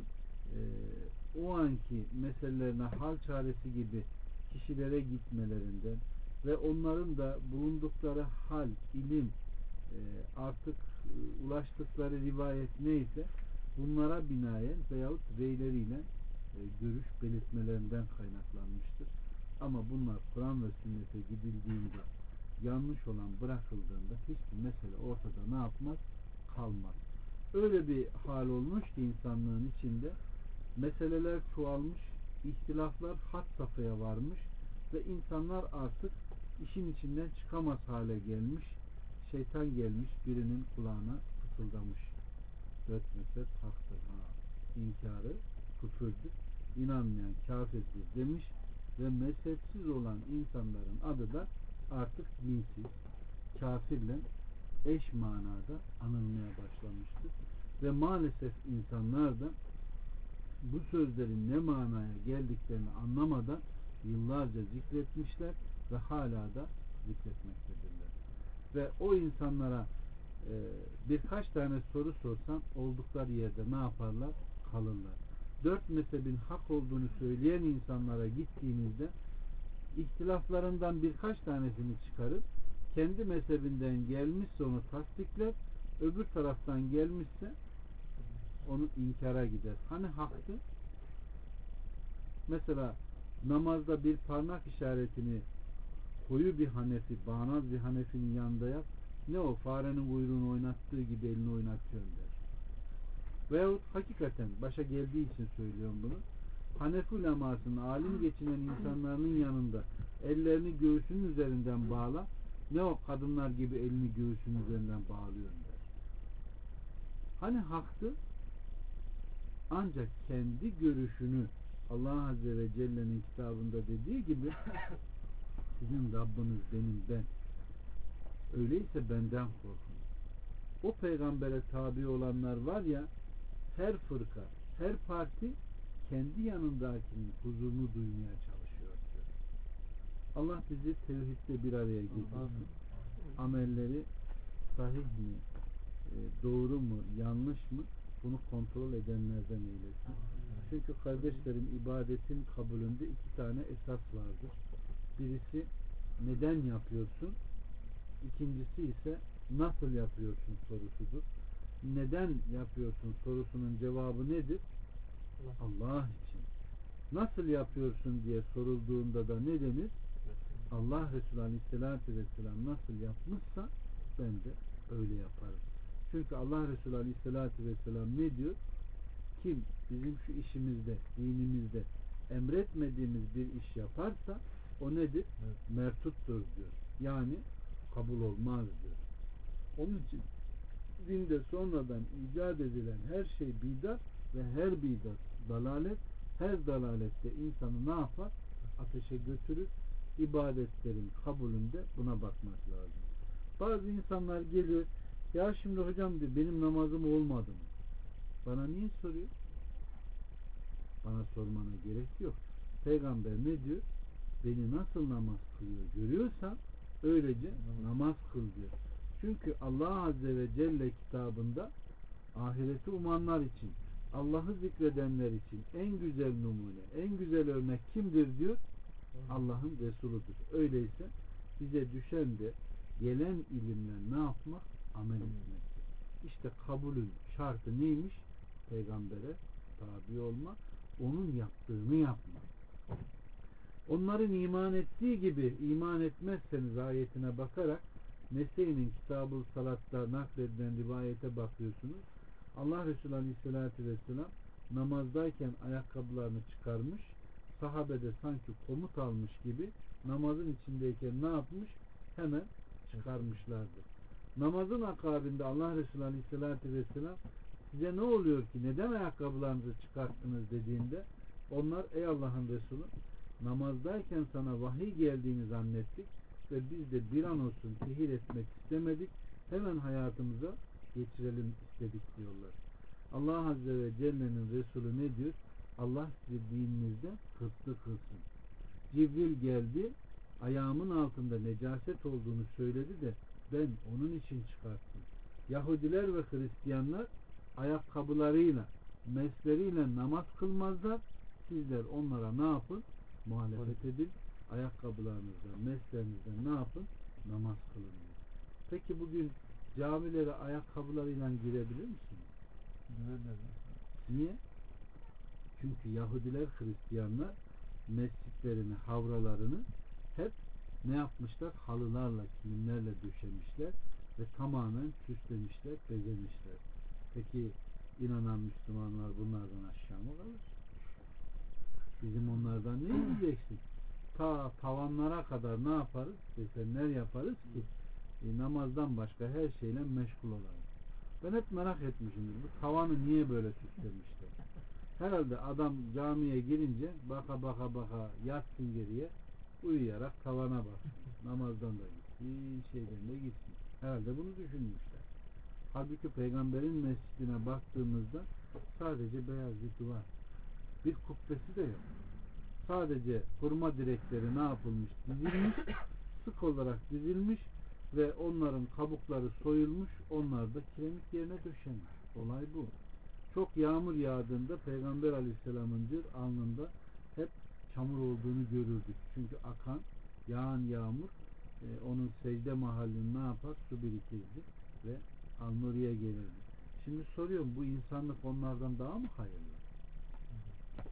o anki meselelerine hal çaresi gibi kişilere gitmelerinden ve onların da bulundukları hal, ilim, artık ulaştıkları rivayet neyse bunlara binaen veyahut reyleriyle görüş belirtmelerinden kaynaklanmıştır. Ama bunlar Kur'an ve sünnete gidildiğinde, yanlış olan bırakıldığında hiçbir mesele ortada ne yapmaz? Kalmaz. Öyle bir hal olmuş ki insanlığın içinde meseleler çoğalmış, ihtilaflar had safhaya varmış ve insanlar artık işin içinden çıkamaz hale gelmiş. Şeytan gelmiş birinin kulağına fısıldamış. 4 mezhep haktır. İnkarı küfürdür. İnanmayan kafirdir demiş ve mezhepsiz olan insanların adı da artık dinsiz, kafirle eş manada anılmaya başlamıştır. Ve maalesef insanlar da bu sözlerin ne manaya geldiklerini anlamadan yıllarca zikretmişler ve hala da zikretmektedirler. Ve o insanlara birkaç tane soru sorsam oldukları yerde ne yaparlar? Kalırlar. 4 mezhebin hak olduğunu söyleyen insanlara gittiğinizde ihtilaflarından birkaç tanesini çıkarıp kendi mezhebinden gelmişse onu tasdikler, öbür taraftan gelmişse onu inkara gider. Hani haktı? Mesela namazda bir parmak işaretini koyu bir Hanefi, bağnaz bir Hanefi'nin yanında yap. Ne o? Farenin kuyruğunu oynattığı gibi elini oynatıyorum der. Veyahut hakikaten başa geldiği için söylüyorum bunu. Hanefi ulemasının alim geçinen insanların yanında ellerini göğsünün üzerinden bağla. Ne o? Kadınlar gibi elini göğsünün üzerinden bağlıyorum der. Hani haktı? Ancak kendi görüşünü Allah Azze ve Celle'nin kitabında dediği gibi sizin Rabbiniz benim ben. Öyleyse benden korkun. O peygambere tabi olanlar var ya, her fırka, her parti kendi yanındakinin huzurunu duymaya çalışıyor diyor. Allah bizi tevhidde bir araya getirsin. Amelleri sahih mi, doğru mu, yanlış mı bunu kontrol edenlerden eylesin. Çünkü kardeşlerim, ibadetin kabulünde iki tane esas vardır. Birisi neden yapıyorsun? İkincisi ise nasıl yapıyorsun sorusudur. Neden yapıyorsun sorusunun cevabı nedir? Allah için. Nasıl yapıyorsun diye sorulduğunda da ne denir? Allah Resulü Aleyhisselatü Vesselam nasıl yapmışsa ben de öyle yaparım. Çünkü Allah Resulü Aleyhisselatü Vesselam ne diyor? Kim bizim şu işimizde, dinimizde emretmediğimiz bir iş yaparsa o nedir? Mertuttur diyor. Yani kabul olmaz diyor. Onun için dinde sonradan icat edilen her şey bidat ve her bidat dalalet, her dalalette insanı ne yapar? Ateşe götürür. İbadetlerin kabulünde buna bakmak lazım. Bazı insanlar geliyor, ya şimdi hocam diyor, benim namazım olmadı mı? Bana niye soruyor? Bana sormana gerek yok. Peygamber ne diyor? Beni nasıl namaz kılıyor görüyorsan öylece namaz kıl diyor. Çünkü Allah Azze ve Celle kitabında ahireti umanlar için, Allah'ı zikredenler için en güzel numune, en güzel örnek kimdir diyor? Allah'ın Resuludur. Öyleyse bize düşen de gelen ilimle ne yapmak? Amel etmektir. İşte kabulün şartı neymiş? Peygambere tabi olma, onun yaptığını yapmak. Onların iman ettiği gibi iman etmezseniz ayetine bakarak Nese'nin Kitab-ı Salat'ta nakledilen rivayete bakıyorsunuz. Allah Resulü Aleyhisselatü Vesselam namazdayken ayakkabılarını çıkarmış, sahabede sanki komut almış gibi namazın içindeyken ne yapmış? Hemen çıkarmışlardı. Namazın akabinde Allah Resulü Aleyhisselatü Vesselam size ne oluyor ki neden ayakkabılarınızı çıkarttınız dediğinde onlar ey Allah'ın Resulü namazdayken sana vahiy geldiğini zannettik ve biz de bir an olsun tehir etmek istemedik, hemen hayatımıza geçirelim istedik diyorlar. Allah Azze ve Celle'nin Resulü ne diyor? Allah sizi dininizde hırslı kılsın. Cibril geldi, ayağımın altında necaset olduğunu söyledi de ben onun için çıkarttım. Yahudiler ve Hristiyanlar ayakkabılarıyla, mesleriyle namaz kılmazlar. Sizler onlara ne yapın? Muhalefet edin. Ayakkabılarınızla, meslerinizle ne yapın? Namaz kılın diyor. Peki bugün camilere ayakkabılarıyla girebilir misiniz? Niye? Çünkü Yahudiler, Hristiyanlar mescitlerini, havralarını hep ne yapmışlar? Halılarla, kilimlerle döşemişler ve tamamen süslemişler, bezemişler. Peki inanan Müslümanlar bunlardan aşağı mı kalır? Bizim onlardan ne yiyeceksin? Ta tavanlara kadar ne yaparız? Desenler yaparız ki namazdan başka her şeyle meşgul olalım. Ben hep merak etmişimdir. Bu tavanı niye böyle süslemişler? Herhalde adam camiye girince baka yatsın geriye, uyuyarak tavana baksın. Namazdan da gitsin, şeyden de gitsin. Herhalde bunu düşünmüşler. Halbuki Peygamberin mescidine baktığımızda sadece beyaz bir duvar. Bir kubbesi de yok. Sadece hurma direkleri ne yapılmış? Dizilmiş, sık olarak dizilmiş ve onların kabukları soyulmuş, onlar da kiremit yerine döşenmiş. Olay bu. Çok yağmur yağdığında Peygamber Aleyhisselam'ın alnında hep çamur olduğunu görürdük. Çünkü akan, yağan yağmur onun secde mahallini ne yapar? Su birikirdi ve alnı oraya gelirdi. Şimdi soruyorum, bu insanlık onlardan daha mı hayırlı?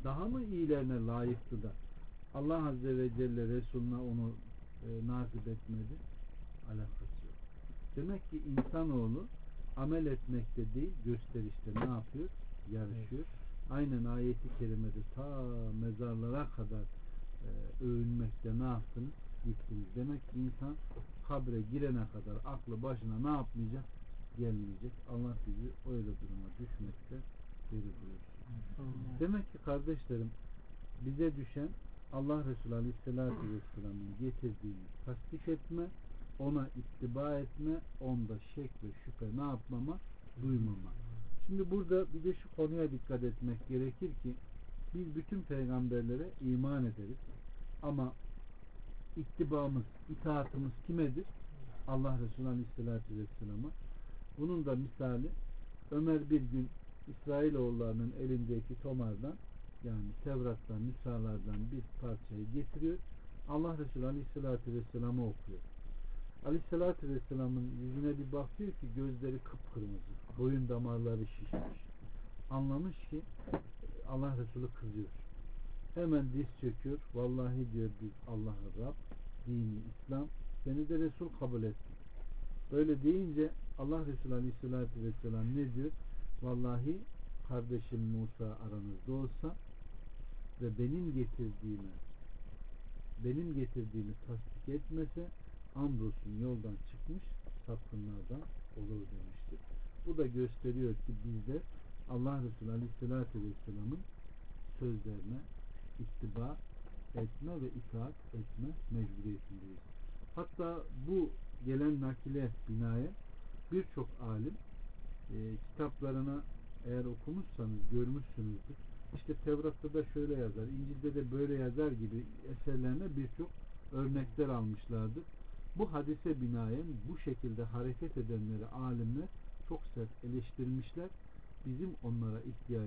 daha mı iyilerine layıktı da Allah Azze ve Celle Resulüne onu nasip etmedi? Alakası yok. Demek ki insanoğlu amel etmekte değil, gösterişte ne yapıyor? Yarışıyor. Aynen ayeti kerimede ta mezarlara kadar övünmekte ne yaptınız? Gittiniz. Demek ki insan kabre girene kadar aklı başına ne yapmayacak? Gelmeyecek. Allah bizi öyle duruma düşmekte beri buyursun. Demek ki kardeşlerim, bize düşen Allah Resulü Aleyhisselatü Vesselam'ın getirdiğini tasdik etme, ona ittiba etme, onda şek ve şüphe ne yapmama? Duymama. Şimdi burada bir de şu konuya dikkat etmek gerekir ki biz bütün peygamberlere iman ederiz. Ama ittibamız, itaatımız kimedir? Allah Resulü Aleyhisselatü Vesselam'a. Bunun da misali Ömer bir gün İsrailoğullarının elindeki tomardan, yani Tevrat'tan, Nisa'lardan bir parçayı getiriyor. Allah Resulü Aleyhisselatü Vesselam'a okuyor. Aleyhisselatü Vesselam'ın yüzüne bir bakıyor ki gözleri kıpkırmızı, boyun damarları şişmiş. Anlamış ki Allah Resulü kızıyor. Hemen diz çöküyor. Vallahi diyor biz Allah'a Rab, dini İslam, seni de Resul kabul ettik. Böyle deyince Allah Resulü Aleyhisselatü Vesselam ne diyor? Vallahi kardeşim Musa aranızda olsa ve benim getirdiğimi tasdik etmese andolsun yoldan çıkmış sapkınlardan olur demiştir. Bu da gösteriyor ki bizler Allah Resulü Aleyhisselatü Vesselam'ın sözlerine ittiba etme ve itaat etme mecburiyetindeyiz. Hatta bu gelen nakile binaen birçok alim kitaplarına eğer okumuşsanız görmüşsünüzdür. İşte Tevrat'ta da şöyle yazar, İncil'de de böyle yazar gibi eserlerine birçok örnekler almışlardır. Bu hadise binaen bu şekilde hareket edenleri alimler çok sert eleştirmişler. Bizim onlara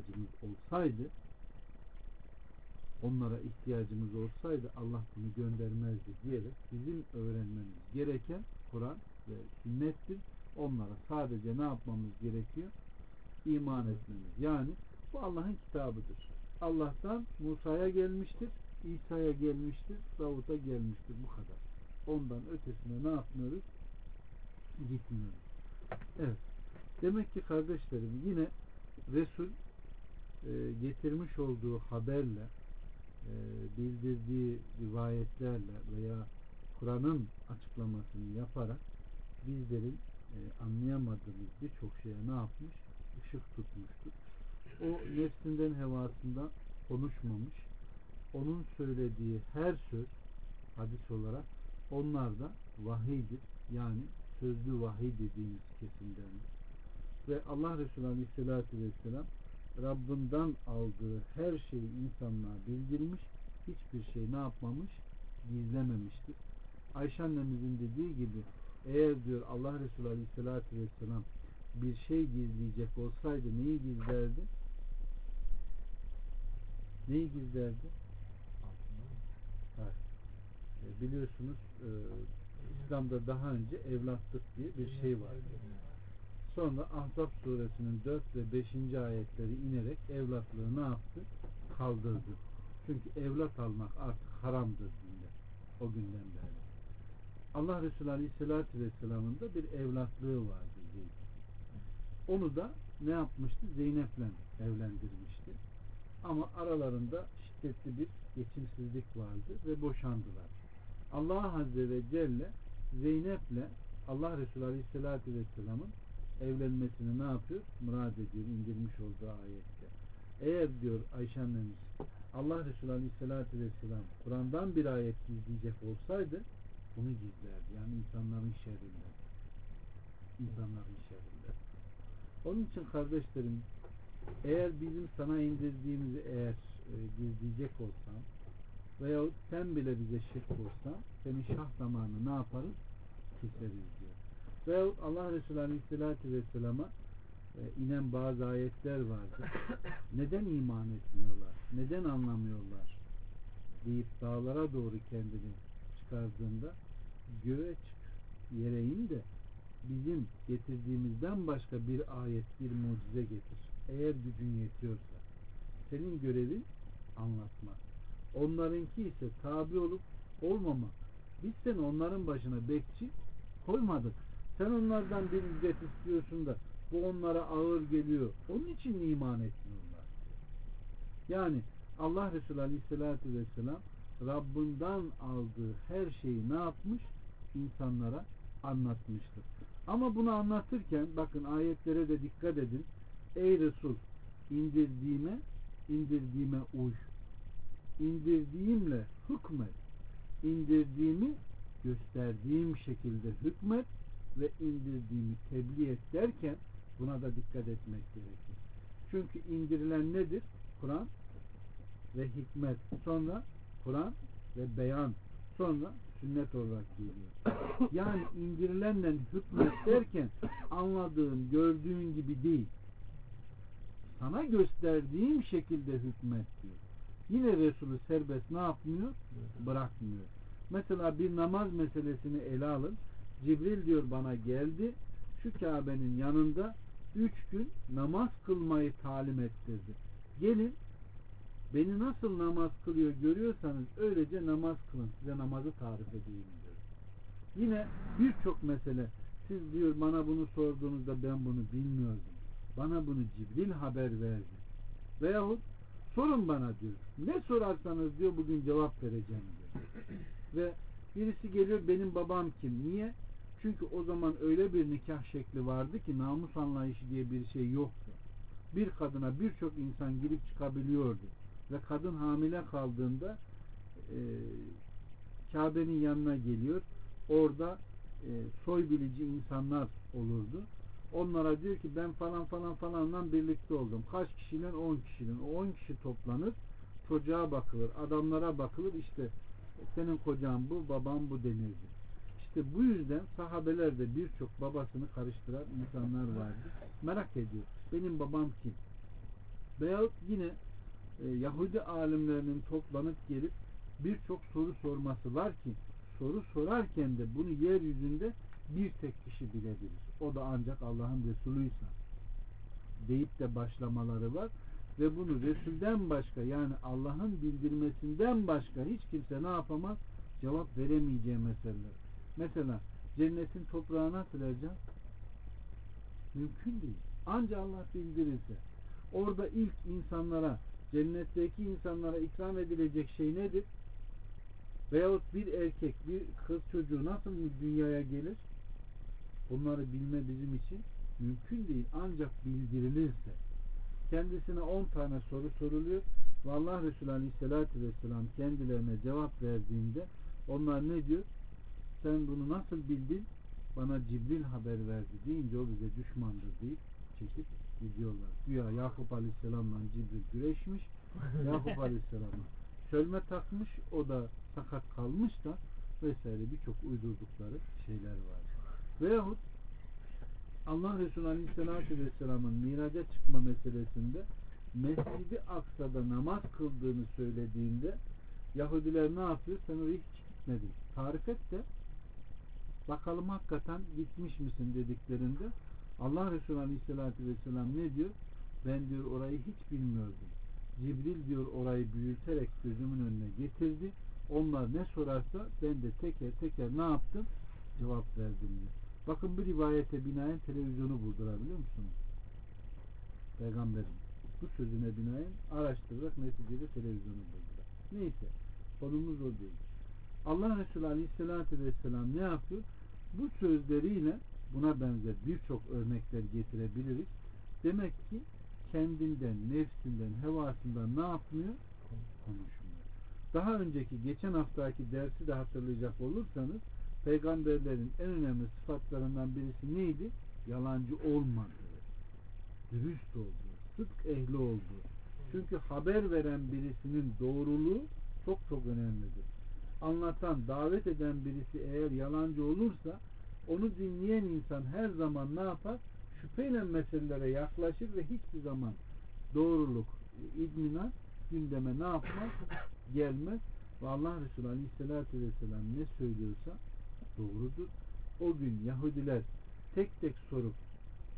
ihtiyacımız olsaydı Allah bunu göndermezdi diyerek bizim öğrenmemiz gereken Kur'an ve sünnettir. Onlara sadece ne yapmamız gerekiyor? İman etmemiz. Yani bu Allah'ın kitabıdır. Allah'tan Musa'ya gelmiştir, İsa'ya gelmiştir, Davut'a gelmiştir. Bu kadar. Ondan ötesine ne yapmıyoruz? Gitmiyoruz. Evet. Demek ki kardeşlerim yine Resul getirmiş olduğu haberle bildirdiği rivayetlerle veya Kur'an'ın açıklamasını yaparak bizlerin anlayamadığımız birçok şeye ne yapmış? Işık tutmuştur. O nefsinden hevasından konuşmamış. Onun söylediği her söz hadis olarak onlar da vahiydir. Yani sözlü vahiy dediğimiz kesimdendir. Ve Allah Resulü Aleyhisselatü Vesselam Rabbinden aldığı her şeyi insanlığa bildirmiş, hiçbir şey ne yapmamış? Gizlememiştir. Ayşe annemizin dediği gibi eğer diyor Allah Resulü Aleyhisselatü Vesselam bir şey gizleyecek olsaydı neyi gizlerdi? Neyi gizlerdi? Evet. Biliyorsunuz İslam'da daha önce evlatlık diye bir şey vardı. Sonra Ahzab suresinin 4 ve 5. ayetleri inerek evlatlığı ne yaptı? Kaldırdı. Çünkü evlat almak artık haramdır dinde. O günden beri. Allah Resulü Aleyhisselatü Vesselam'ın da bir evlatlığı vardı Zeyd. Onu da ne yapmıştı? Zeynep'le evlendirmişti. Ama aralarında şiddetli bir geçimsizlik vardı ve boşandılar. Allah Azze ve Celle Zeynep'le Allah Resulü Aleyhisselatü Vesselam'ın evlenmesini ne yapıyor? Murad ediyor indirmiş olduğu ayette. Eğer diyor Ayşe annemiz Allah Resulü Aleyhisselatü Vesselam Kur'an'dan bir ayet gizleyecek olsaydı bunu gizlerdi. Yani insanların şerrinden. Onun için kardeşlerim eğer bizim sana indirdiğimizi gizleyecek olsan veyahut sen bile bize şirk olsan senin şah damarını ne yaparız? Keseriz diyor. Veyahut Allah Resulü Aleyhisselatü Vesselam'a inen bazı ayetler vardı. Neden iman etmiyorlar? Neden anlamıyorlar? Deyip dağlara doğru kendini çıkardığında göğe çık, yere in de bizim getirdiğimizden başka bir ayet, bir mucize getir. Eğer gücün yetiyorsa. Senin görevin anlatmak. Onlarınki ise tabi olup olmamak. Biz seni onların başına bekçi koymadık. Sen onlardan bir ücret istiyorsun da bu onlara ağır geliyor. Onun için iman etmiyorlar. Yani Allah Resulü Aleyhisselatü Vesselam Rabbinden aldığı her şeyi ne yapmış? İnsanlara anlatmıştır. Ama bunu anlatırken bakın ayetlere de dikkat edin. Ey Resul, indirdiğime uy. İndirdiğimle hükmet. İndirdiğimi gösterdiğim şekilde hükmet ve indirdiğimi tebliğ et derken buna da dikkat etmek gerekir. Çünkü indirilen nedir? Kur'an ve hikmet. Sonra Kur'an ve beyan. Sonra sünnet olarak geliyor. Yani indirilenle hükmet derken anladığın, gördüğün gibi değil. Sana gösterdiğim şekilde hükmet diyor. Yine Resulü serbest ne yapmıyor? Bırakmıyor. Mesela bir namaz meselesini ele alın. Cibril diyor bana geldi. Şu Kabe'nin yanında 3 gün namaz kılmayı talim ettirdi. Gelin beni nasıl namaz kılıyor görüyorsanız öylece namaz kılın. Size namazı tarif edeyim diyor. Yine birçok mesele siz diyor bana bunu sorduğunuzda ben bunu bilmiyordum. Bana bunu Cibril haber verdi. Veyahut sorun bana diyor. Ne sorarsanız diyor bugün cevap vereceğim diyor. Ve birisi geliyor benim babam kim? Niye? Çünkü o zaman öyle bir nikah şekli vardı ki namus anlayışı diye bir şey yoktu. Bir kadına birçok insan girip çıkabiliyordu. Ve kadın hamile kaldığında Kabe'nin yanına geliyor. Orada soy bilici insanlar olurdu. Onlara diyor ki ben falan falan falanla birlikte oldum. Kaç kişiyle? 10 kişiyle. O 10 kişi toplanır. Çocuğa bakılır. Adamlara bakılır. İşte senin kocan bu, baban bu denirdi. İşte bu yüzden sahabelerde birçok babasını karıştıran insanlar vardı. Merak ediyor. Benim babam kim? Veyahut yine Yahudi alimlerinin toplanıp gelip birçok soru sorması var ki soru sorarken de bunu yeryüzünde bir tek kişi bilebilir. O da ancak Allah'ın Resulüyse deyip de başlamaları var ve bunu Resul'den başka yani Allah'ın bildirmesinden başka hiç kimse ne yapamaz? Cevap veremeyeceği meseleler. Mesela cennetin toprağı nasıl vereceğim? Mümkün değil. Ancak Allah bildirirse. Orada ilk insanlara, cennetteki insanlara ikram edilecek şey nedir? Veyahut bir erkek, bir kız çocuğu nasıl dünyaya gelir? Bunları bilme bizim için mümkün değil. Ancak bildirilirse. Kendisine 10 tane soru soruluyor. Ve Allah Resulü Aleyhisselatü Vesselam kendilerine cevap verdiğinde onlar ne diyor? Sen bunu nasıl bildin? Bana Cibril haber verdi deyince o bize düşmandır deyip çekip gidiyorlar. Güya Yakup Aleyhisselam'la Cibril güreşmiş. Yakup Aleyhisselam'a çölme takmış. O da sakat kalmış da vesaire birçok uydurdukları şeyler var. Veyahut Allah Resulü Aleyhisselatü Vesselam'ın miraca çıkma meselesinde Mescid-i Aksa'da namaz kıldığını söylediğinde Yahudiler ne yapıyor? Sen oraya hiç gitmedin. Tarif et de bakalım hakikaten gitmiş misin dediklerinde Allah Resulü Aleyhisselatü Vesselam ne diyor? Ben diyor orayı hiç bilmiyordum. Cibril diyor orayı büyüterek gözümün önüne getirdi. Onlar ne sorarsa ben de teker teker ne yaptım? Cevap verdim diyor. Bakın bu rivayete binaen televizyonu buldurabiliyor musunuz? Peygamberin bu sözüne binaen araştırarak neticede televizyonu buldular. Neyse konumuz o değil. Allah Resulü Aleyhisselatü Vesselam ne yapıyor? Bu sözleriyle buna benzer birçok örnekler getirebiliriz. Demek ki kendinden, nefsinden, hevasından ne yapmıyor? Konuşmuyor. Daha önceki geçen haftaki dersi de hatırlayacak olursanız peygamberlerin en önemli sıfatlarından birisi neydi? Yalancı olmadığı, dürüst olduğu, sıdk ehli olduğu. Çünkü haber veren birisinin doğruluğu çok çok önemlidir. Anlatan, davet eden birisi eğer yalancı olursa onu dinleyen insan her zaman ne yapar? Şüpheyle meselelere yaklaşır ve hiçbir zaman doğruluk, idminat gündeme ne yapmaz? Gelmez. Ve Allah Resulü Aleyhisselatü Vesselam ne söylüyorsa doğrudur. O gün Yahudiler tek tek sorup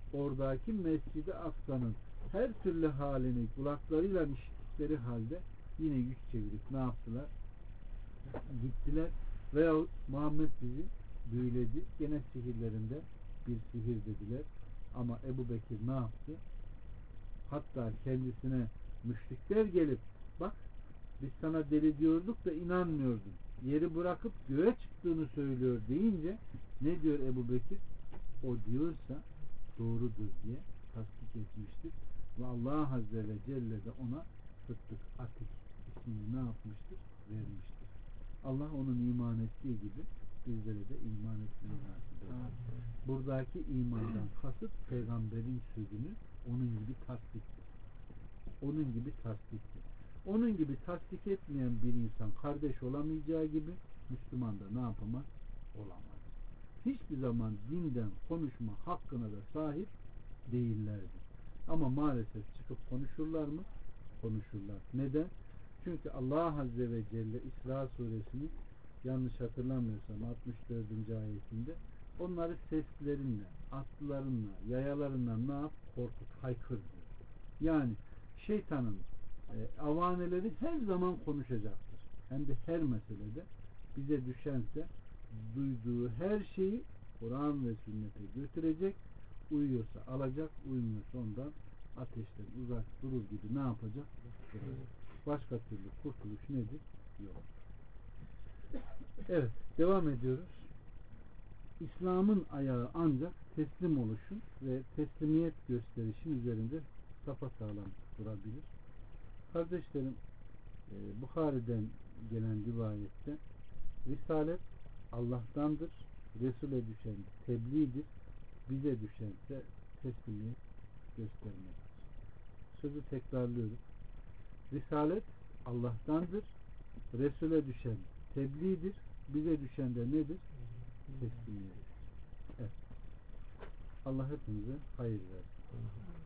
oradaki Mescid-i Aksa'nın her türlü halini kulaklarıyla işittikleri halde yine yüz çevirip ne yaptılar? Gittiler veya Muhammed bizi büyüledi. Gene sihirlerinde bir sihir dediler. Ama Ebu Bekir ne yaptı? Hatta kendisine müşrikler gelip bak biz sana deli diyorduk da inanmıyordun. Yeri bırakıp göğe çıktığını söylüyor deyince ne diyor Ebu Bekir? O diyorsa doğrudur diye tasdik etmiştir. Ve Allah Azze ve Celle de ona Sıddık Atik ismini ne yapmıştır? Vermiştir. Allah onun iman ettiği gibi bizlere de iman etmeyi nasip eder. Buradaki imandan kasıt peygamberin sözünü onun gibi tasdiktir. Onun gibi tasdiktir. Onun gibi tasdik etmeyen bir insan kardeş olamayacağı gibi Müslüman da ne yapamaz? Olamaz. Hiçbir zaman dinden konuşma hakkına da sahip değillerdir. Ama maalesef çıkıp konuşurlar mı? Konuşurlar. Neden? Çünkü Allah Azze ve Celle İsra suresinin yanlış hatırlamıyorsam 64. ayetinde onları seslerinle, atlarınla, yayalarınla ne yap? Korkut, haykır diyor. Yani şeytanın avaneleri her zaman konuşacaktır. Hem de her meselede bize düşense duyduğu her şeyi Kur'an ve sünnete götürecek, uyuyorsa alacak, uymuyorsa ondan ateşten uzak durur gibi ne yapacak? Başka türlü kurtuluş nedir? Yok. Evet, devam ediyoruz. İslam'ın ayağı ancak teslim oluşun ve teslimiyet gösterişin üzerinde sapasağlam durabilir. Kardeşlerim, Bukhari'den gelen rivayette Risalet Allah'tandır, Resul'e düşen tebliğdir, bize düşense teslimiyet göstermektir. Sözü tekrarlıyorum. Risalet Allah'tandır, Resul'e düşen tebliğdir, bize düşen de nedir? Teslimiyet. Evet. Allah hepimize hayır versin.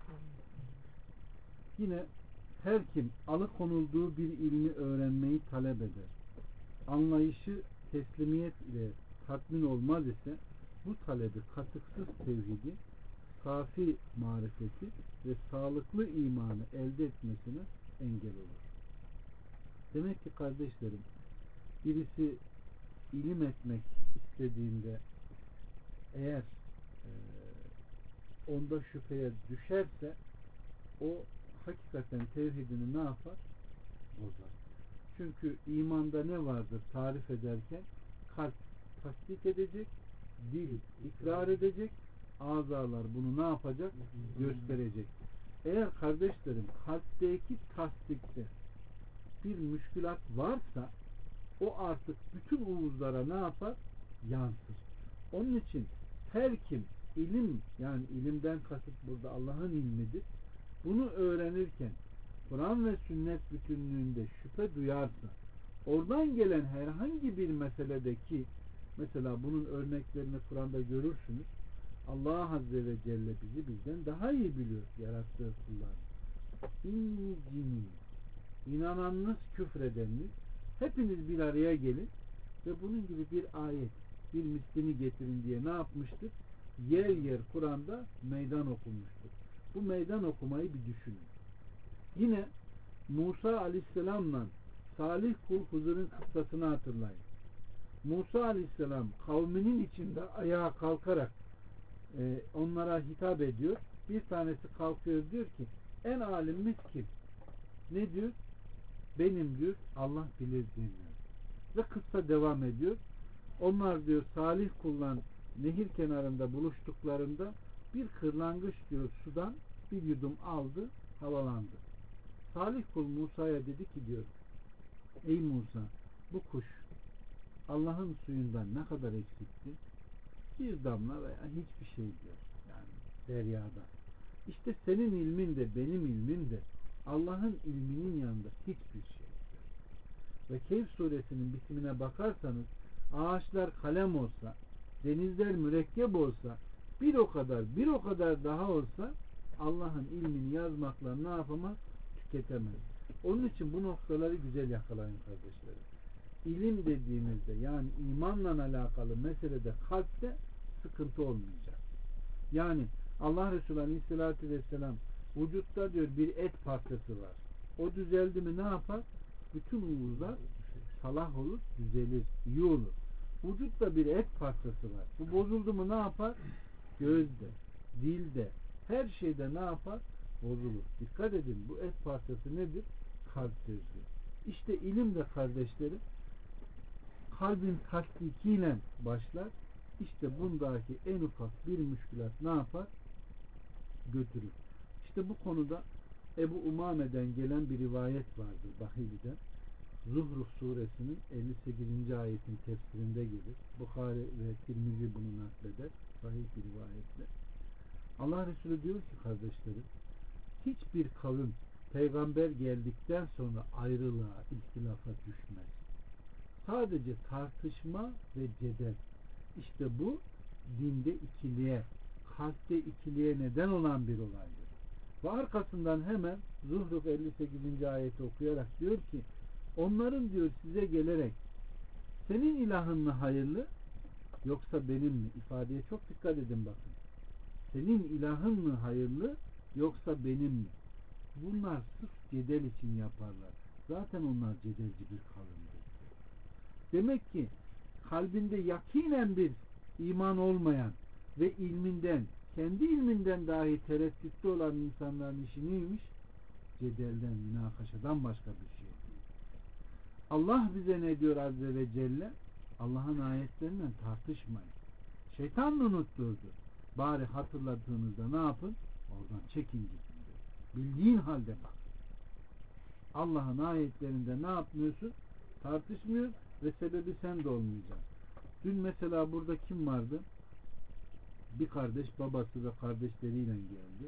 Yine her kim alıkonulduğu bir ilmi öğrenmeyi talep eder, anlayışı teslimiyet ile tatmin olmaz ise bu talebi katıksız tevhidi, safi marifeti ve sağlıklı imanı elde etmesine engel olur. Demek ki kardeşlerim, birisi ilim etmek istediğinde eğer onda şüpheye düşerse o hakikaten tevhidini ne yapar? Bozar. Çünkü imanda ne vardır tarif ederken? Kalp tasdik edecek, dil ikrar edecek, azalar bunu ne yapacak? Gösterecek. Eğer kardeşlerim kalpteki tasdikte bir müşkülat varsa o artık bütün uğuzlara ne yapar? Yansır. Onun için her kim ilim, yani ilimden kasıt burada Allah'ın ilmidir. Bunu öğrenirken Kur'an ve sünnet bütünlüğünde şüphe duyarsa, oradan gelen herhangi bir meseledeki, mesela bunun örneklerini Kur'an'da görürsünüz. Allah Azze ve Celle bizi bizden daha iyi biliyor yarattığı kullarını. İnni cinin, inananınız, küfredeniniz, hepiniz bir araya gelin ve bunun gibi bir ayet, bir mislini getirin diye ne yapmıştır? Yer yer Kur'an'da meydan okunmuştur. Bu meydan okumayı bir düşünün. Yine Musa Aleyhisselam'la Salih kul Huzur'un kıssasını hatırlayın. Musa Aleyhisselam kavminin içinde ayağa kalkarak onlara hitap ediyor. Bir tanesi kalkıyor diyor ki en alimimiz kim? Ne diyor? Benim diyor, Allah bilir demiyor. Ve kıssa devam ediyor. Onlar diyor Salih kullan nehir kenarında buluştuklarında bir kırlangıç diyor sudan bir yudum aldı, havalandı. Salih kul Musa'ya dedi ki diyor, ey Musa, bu kuş Allah'ın suyundan ne kadar eksikti? Bir damla veya hiçbir şey diyor. Yani deryada. İşte senin ilmin de benim ilmim de Allah'ın ilminin yanında hiçbir şey diyor. Ve Kehf suresinin bitimine bakarsanız ağaçlar kalem olsa, denizler mürekkep olsa, bir o kadar daha olsa Allah'ın ilmini yazmakla ne yapamaz? Tüketemez. Onun için bu noktaları güzel yakalayın kardeşlerim. İlim dediğimizde, yani imanla alakalı meselede kalpte sıkıntı olmayacak. Yani Allah Resulü Aleyhisselatü Vesselam vücutta diyor bir et parçası var. O düzeldi mi ne yapar? bütün uzuvlar salah olur, düzelir, iyi olur. Vücutta bir et parçası var. Bu bozuldu mu ne yapar? Gözde, dilde, her şeyde ne yapar? Bozulur. Dikkat edin, bu et parçası nedir? Kalp sözü. İşte ilim de kardeşlerim kalbin tasdikiyle başlar. İşte bundaki en ufak bir müşkülat ne yapar? Götürür. İşte bu konuda Ebu Umame'den gelen bir rivayet vardır Bahili'den. Zuhruf suresinin 58. ayetin tefsirinde gelir. Bukhari ve Tirmizi bunu nakleder. Sahih bir rivayetle. Allah Resulü diyor ki kardeşlerim, hiçbir kavim peygamber geldikten sonra ayrılığa, ihtilafa düşmez. Sadece tartışma ve cedel. İşte bu dinde ikiliğe, kalpte ikiliğe neden olan bir olaydır. Ve arkasından hemen Zuhruf 58. ayeti okuyarak diyor ki, onların diyor size gelerek senin ilahın mı hayırlı yoksa benim mi? İfadeye çok dikkat edin bakın. Senin ilahın mı hayırlı yoksa benim mi? Bunlar sırf cedel için yaparlar. Zaten onlar cedelci bir kavimdir. Demek ki kalbinde yakinen bir iman olmayan ve ilminden, kendi ilminden dahi tereddütte olan insanların işi neymiş? Cedelden, münakaşadan başka bir şey değil. Allah bize ne diyor Azze ve Celle? Allah'ın ayetlerinden tartışmayın. Şeytan da unutturdu. Bari hatırladığınızda ne yapın? Oradan çekin gidin diyor. Bildiğin halde bak. Allah'ın ayetlerinde ne yapmıyorsun? Tartışmıyor ve sebebi sen de olmayacaksın. Dün mesela burada kim vardı? Bir kardeş babası ve kardeşleriyle geldi.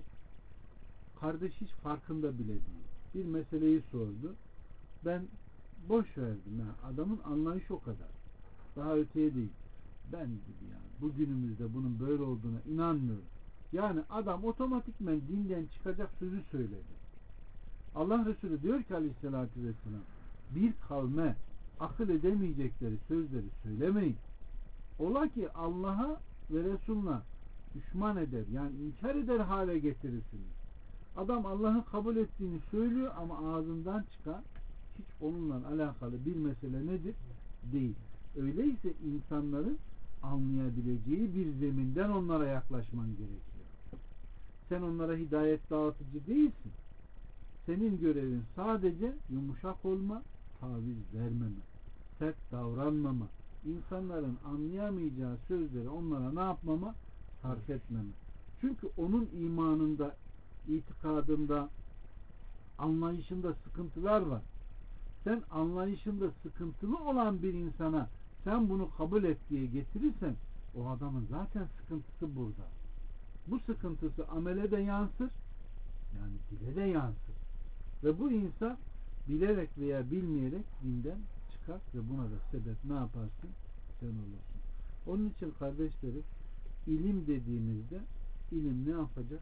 Kardeş hiç farkında bile değil. Bir meseleyi sordu. Ben boş verdim. Ha. Adamın anlayışı o kadar. Daha öteye değil. Ben gibi yani. Bugünümüzde bunun böyle olduğuna inanmıyorum. Yani adam otomatikmen dinden çıkacak sözü söyledi. Allah Resulü diyor ki aleyhissalatü vesselam, bir kavme akıl edemeyecekleri sözleri söylemeyin. Ola ki Allah'a ve Resulüne düşman eder, yani inkar eder hale getirirsiniz. Adam Allah'ı kabul ettiğini söylüyor ama ağzından çıkan hiç onunla alakalı bir mesele nedir? Değil. Öyleyse insanların anlayabileceği bir zeminden onlara yaklaşman gerekiyor. Sen onlara hidayet dağıtıcı değilsin. Senin görevin sadece yumuşak olma, taviz vermeme, sert davranmama, insanların anlayamayacağı sözleri onlara ne yapmama? Sarf etmeme. Çünkü onun imanında, itikadında, anlayışında sıkıntılar var. Sen anlayışında sıkıntılı olan bir insana sen bunu kabul et diye getirirsen o adamın zaten sıkıntısı burada. Bu sıkıntısı amele de yansır, yani dile de yansır. Ve bu insan bilerek veya bilmeyerek dinden çıkar ve buna da sebep ne yaparsın? Sen olursun. Onun için kardeşlerim, ilim dediğimizde ilim ne yapacak?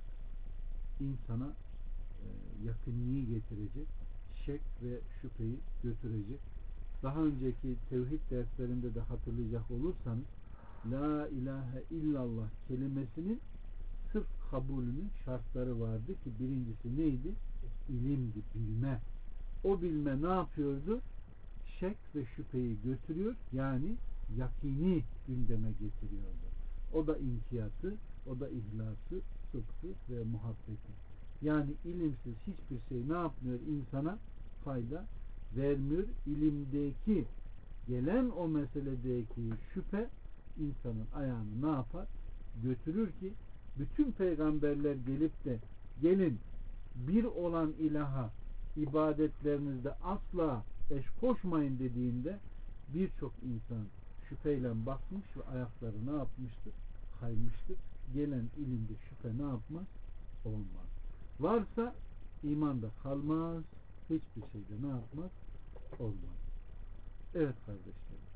İnsana yakınlığı getirecek, şek ve şüpheyi götürecek. Daha önceki tevhid derslerinde de hatırlayacak olursanız La ilahe illallah kelimesinin sırf kabulünün şartları vardı ki birincisi neydi? İlimdi, bilme. O bilme ne yapıyordu? Şek ve şüpheyi götürüyor, yani yakini gündeme getiriyordu. O da inkiyatı, o da ihlası, sıdkı ve muhabbeti. Yani ilimsiz hiçbir şey ne yapmıyor? İnsana fayda vermiyor. İlimdeki gelen o meseledeki şüphe insanın ayağını ne yapar? Götürür ki bütün peygamberler gelip de gelin bir olan ilaha ibadetlerinizde asla eş koşmayın dediğinde birçok insan şüpheyle bakmış ve ayakları ne yapmıştır? Kaymıştır. Gelen ilimde şüphe ne yapmaz? Olmaz. Varsa imanda kalmaz. Hiçbir şeyde ne yapmaz? Olmaz. Evet kardeşlerim.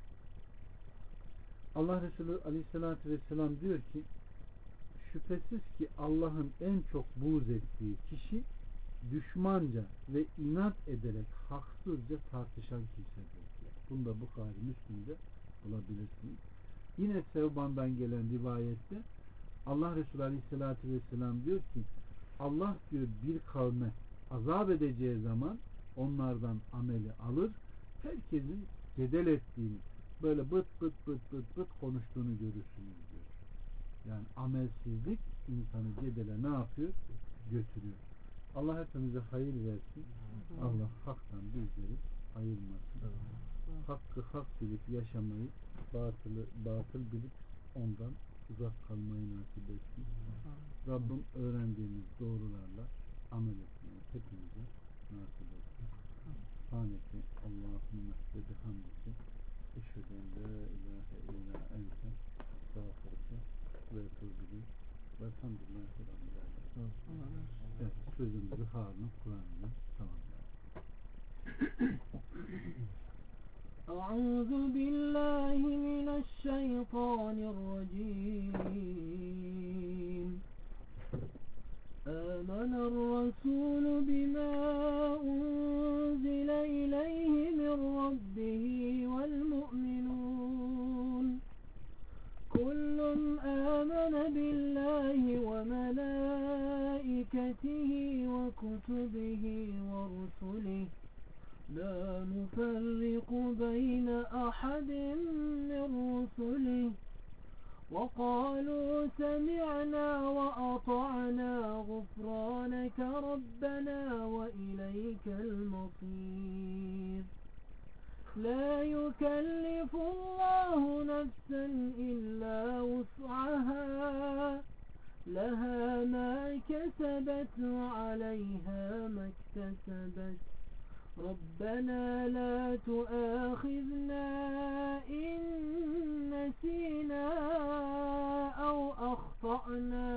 Allah Resulü Aleyhisselatü Vesselam diyor ki şüphesiz ki Allah'ın en çok buğz ettiği kişi düşmanca ve inat ederek haksızca tartışan kimsedir. Bunu da Bukhari Müslim'de bulabilirsiniz. Yine Sevban'dan gelen rivayette Allah Resulü Aleyhisselatü Vesselam diyor ki Allah diyor bir kavme azap edeceği zaman onlardan ameli alır. Herkesin cedel ettiğini, böyle bıt bıt bıt bıt bıt konuştuğunu görürsünüz diyor. Yani amelsizlik insanı cedele ne yapıyor? Götürüyor. Allah hepimize hayır versin. Allah haktan bizleri ayırmasın. Hakkı hak bilip yaşamayı, batılı batıl bilip ondan uzak kalmayı nasip etsin. Rabbim öğrendiğimiz doğrularla amel etmeyi hepimize nasip etsin. Subhaneke Allahümme ve bihamdike eşhedü en la ilahe illa ente estağfurke ve etûbü ileyk. Velhamdülillahi rabbil âlemin. Evet, sözümüzü Harun Kur'an'la tamamlayalım. أعوذ بالله من الشيطان الرجيم آمن الرسول بما أنزل إليه من ربه والمؤمنون كل آمن بالله وملائكته وكتبه ورسله لا نفرق بين أحد من رسله وقالوا سمعنا وأطعنا غفرانك ربنا وإليك المصير لا يكلف الله نفسا إلا وسعها لها ما كسبت وعليها ما اكتسبت ربنا لا تؤاخذنا إن نسينا أو أخطأنا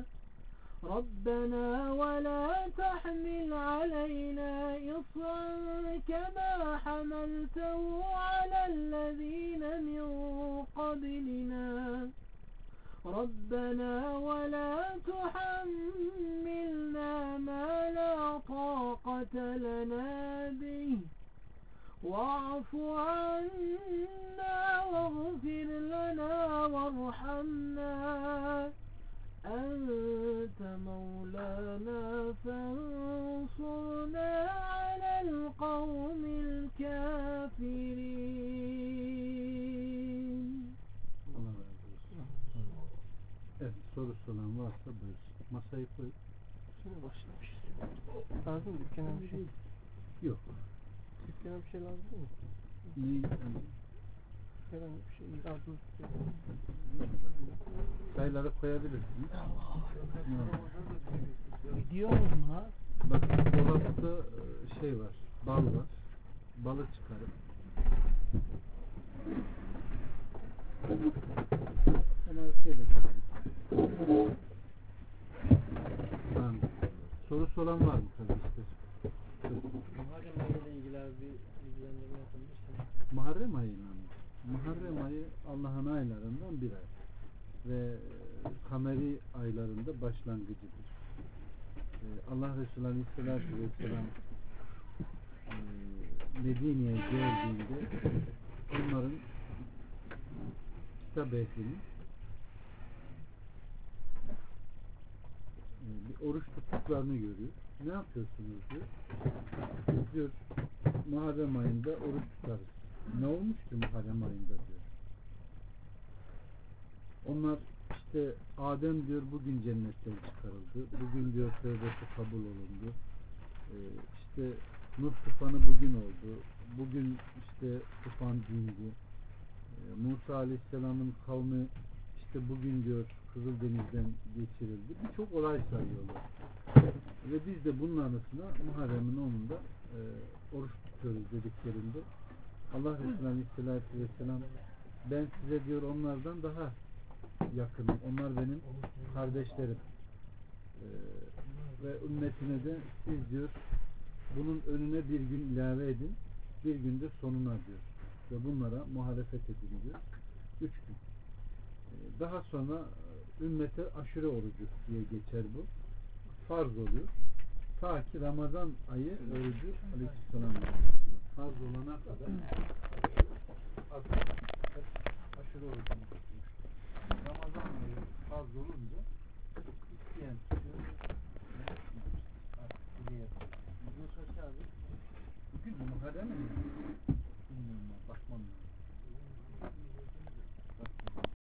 ربنا ولا تحمل علينا إصرا كما حملته على الذين من قبلنا ربنا ولا تحملنا ما لا طاقة لنا به واعف عنا واغفر لنا وارحمنا أنت مولانا فانصرنا على القوم الكافرين. Evet, sorusu olan varsa buyursun. Masayı koy. Şuna başlamış. Lazım mı? Dükkanın bir şey. Yok. Dükkanın bir şey lazım değil mi? Neyi? Herhangi bir şey. Lazım. Çayları koyabilirsiniz. Gidiyor mu ha? Bak, dolapta şey var. Bal var. Balı çıkarıp hemen şeyde koyalım. Tamam. Sorusu olan var mı kardeşler? Muharrem ayıyla ilgili bir bilgilendirme yapılmıştı. Muharrem ayıyla mı? Muharrem ayı Allah'ın aylarından bir ay ve kameri aylarında başlangıcıdır. Allah Resulü Aleyhisselatü Vesselam Medine'ye geldiğinde onların kitap ehlinin bir oruç tuttuklarını görüyor. Ne yapıyorsunuz diyor. Biz diyor Muharrem ayında oruç tutarız. Ne olmuş ki Muharrem ayında diyor. Onlar işte Adem diyor bugün cennetten çıkarıldı. Bugün diyor tövbesi kabul olundu. İşte Nuh tufanı bugün oldu. Bugün işte tufan dindi. Musa Aleyhisselam'ın kavmi işte bugün diyor Kızıldeniz'den geçirildi. Birçok olay sayıyorlar. Ve biz de bunun anısına Muharrem'in 10'unda oruç tutuyoruz dediklerinde Allah Resulü Aleyhisselatü Vesselam ben size diyor onlardan daha yakınım. Onlar benim kardeşlerim. Ve ümmetine de siz diyor bunun önüne bir gün ilave edin. Bir günde sonuna diyor. Ve bunlara muhalefet edin diyor. 3 gün. Daha sonra ümmete aşure orucu diye geçer bu. Farz oluyor. Ta ki Ramazan ayı orucu Aleyhisselam farz olana kadar aşure orucunu tutmuş. Ramazan ayı farz olunca isteyen tutuyor. Artık buraya gidiyorsa abi Muharrem mi?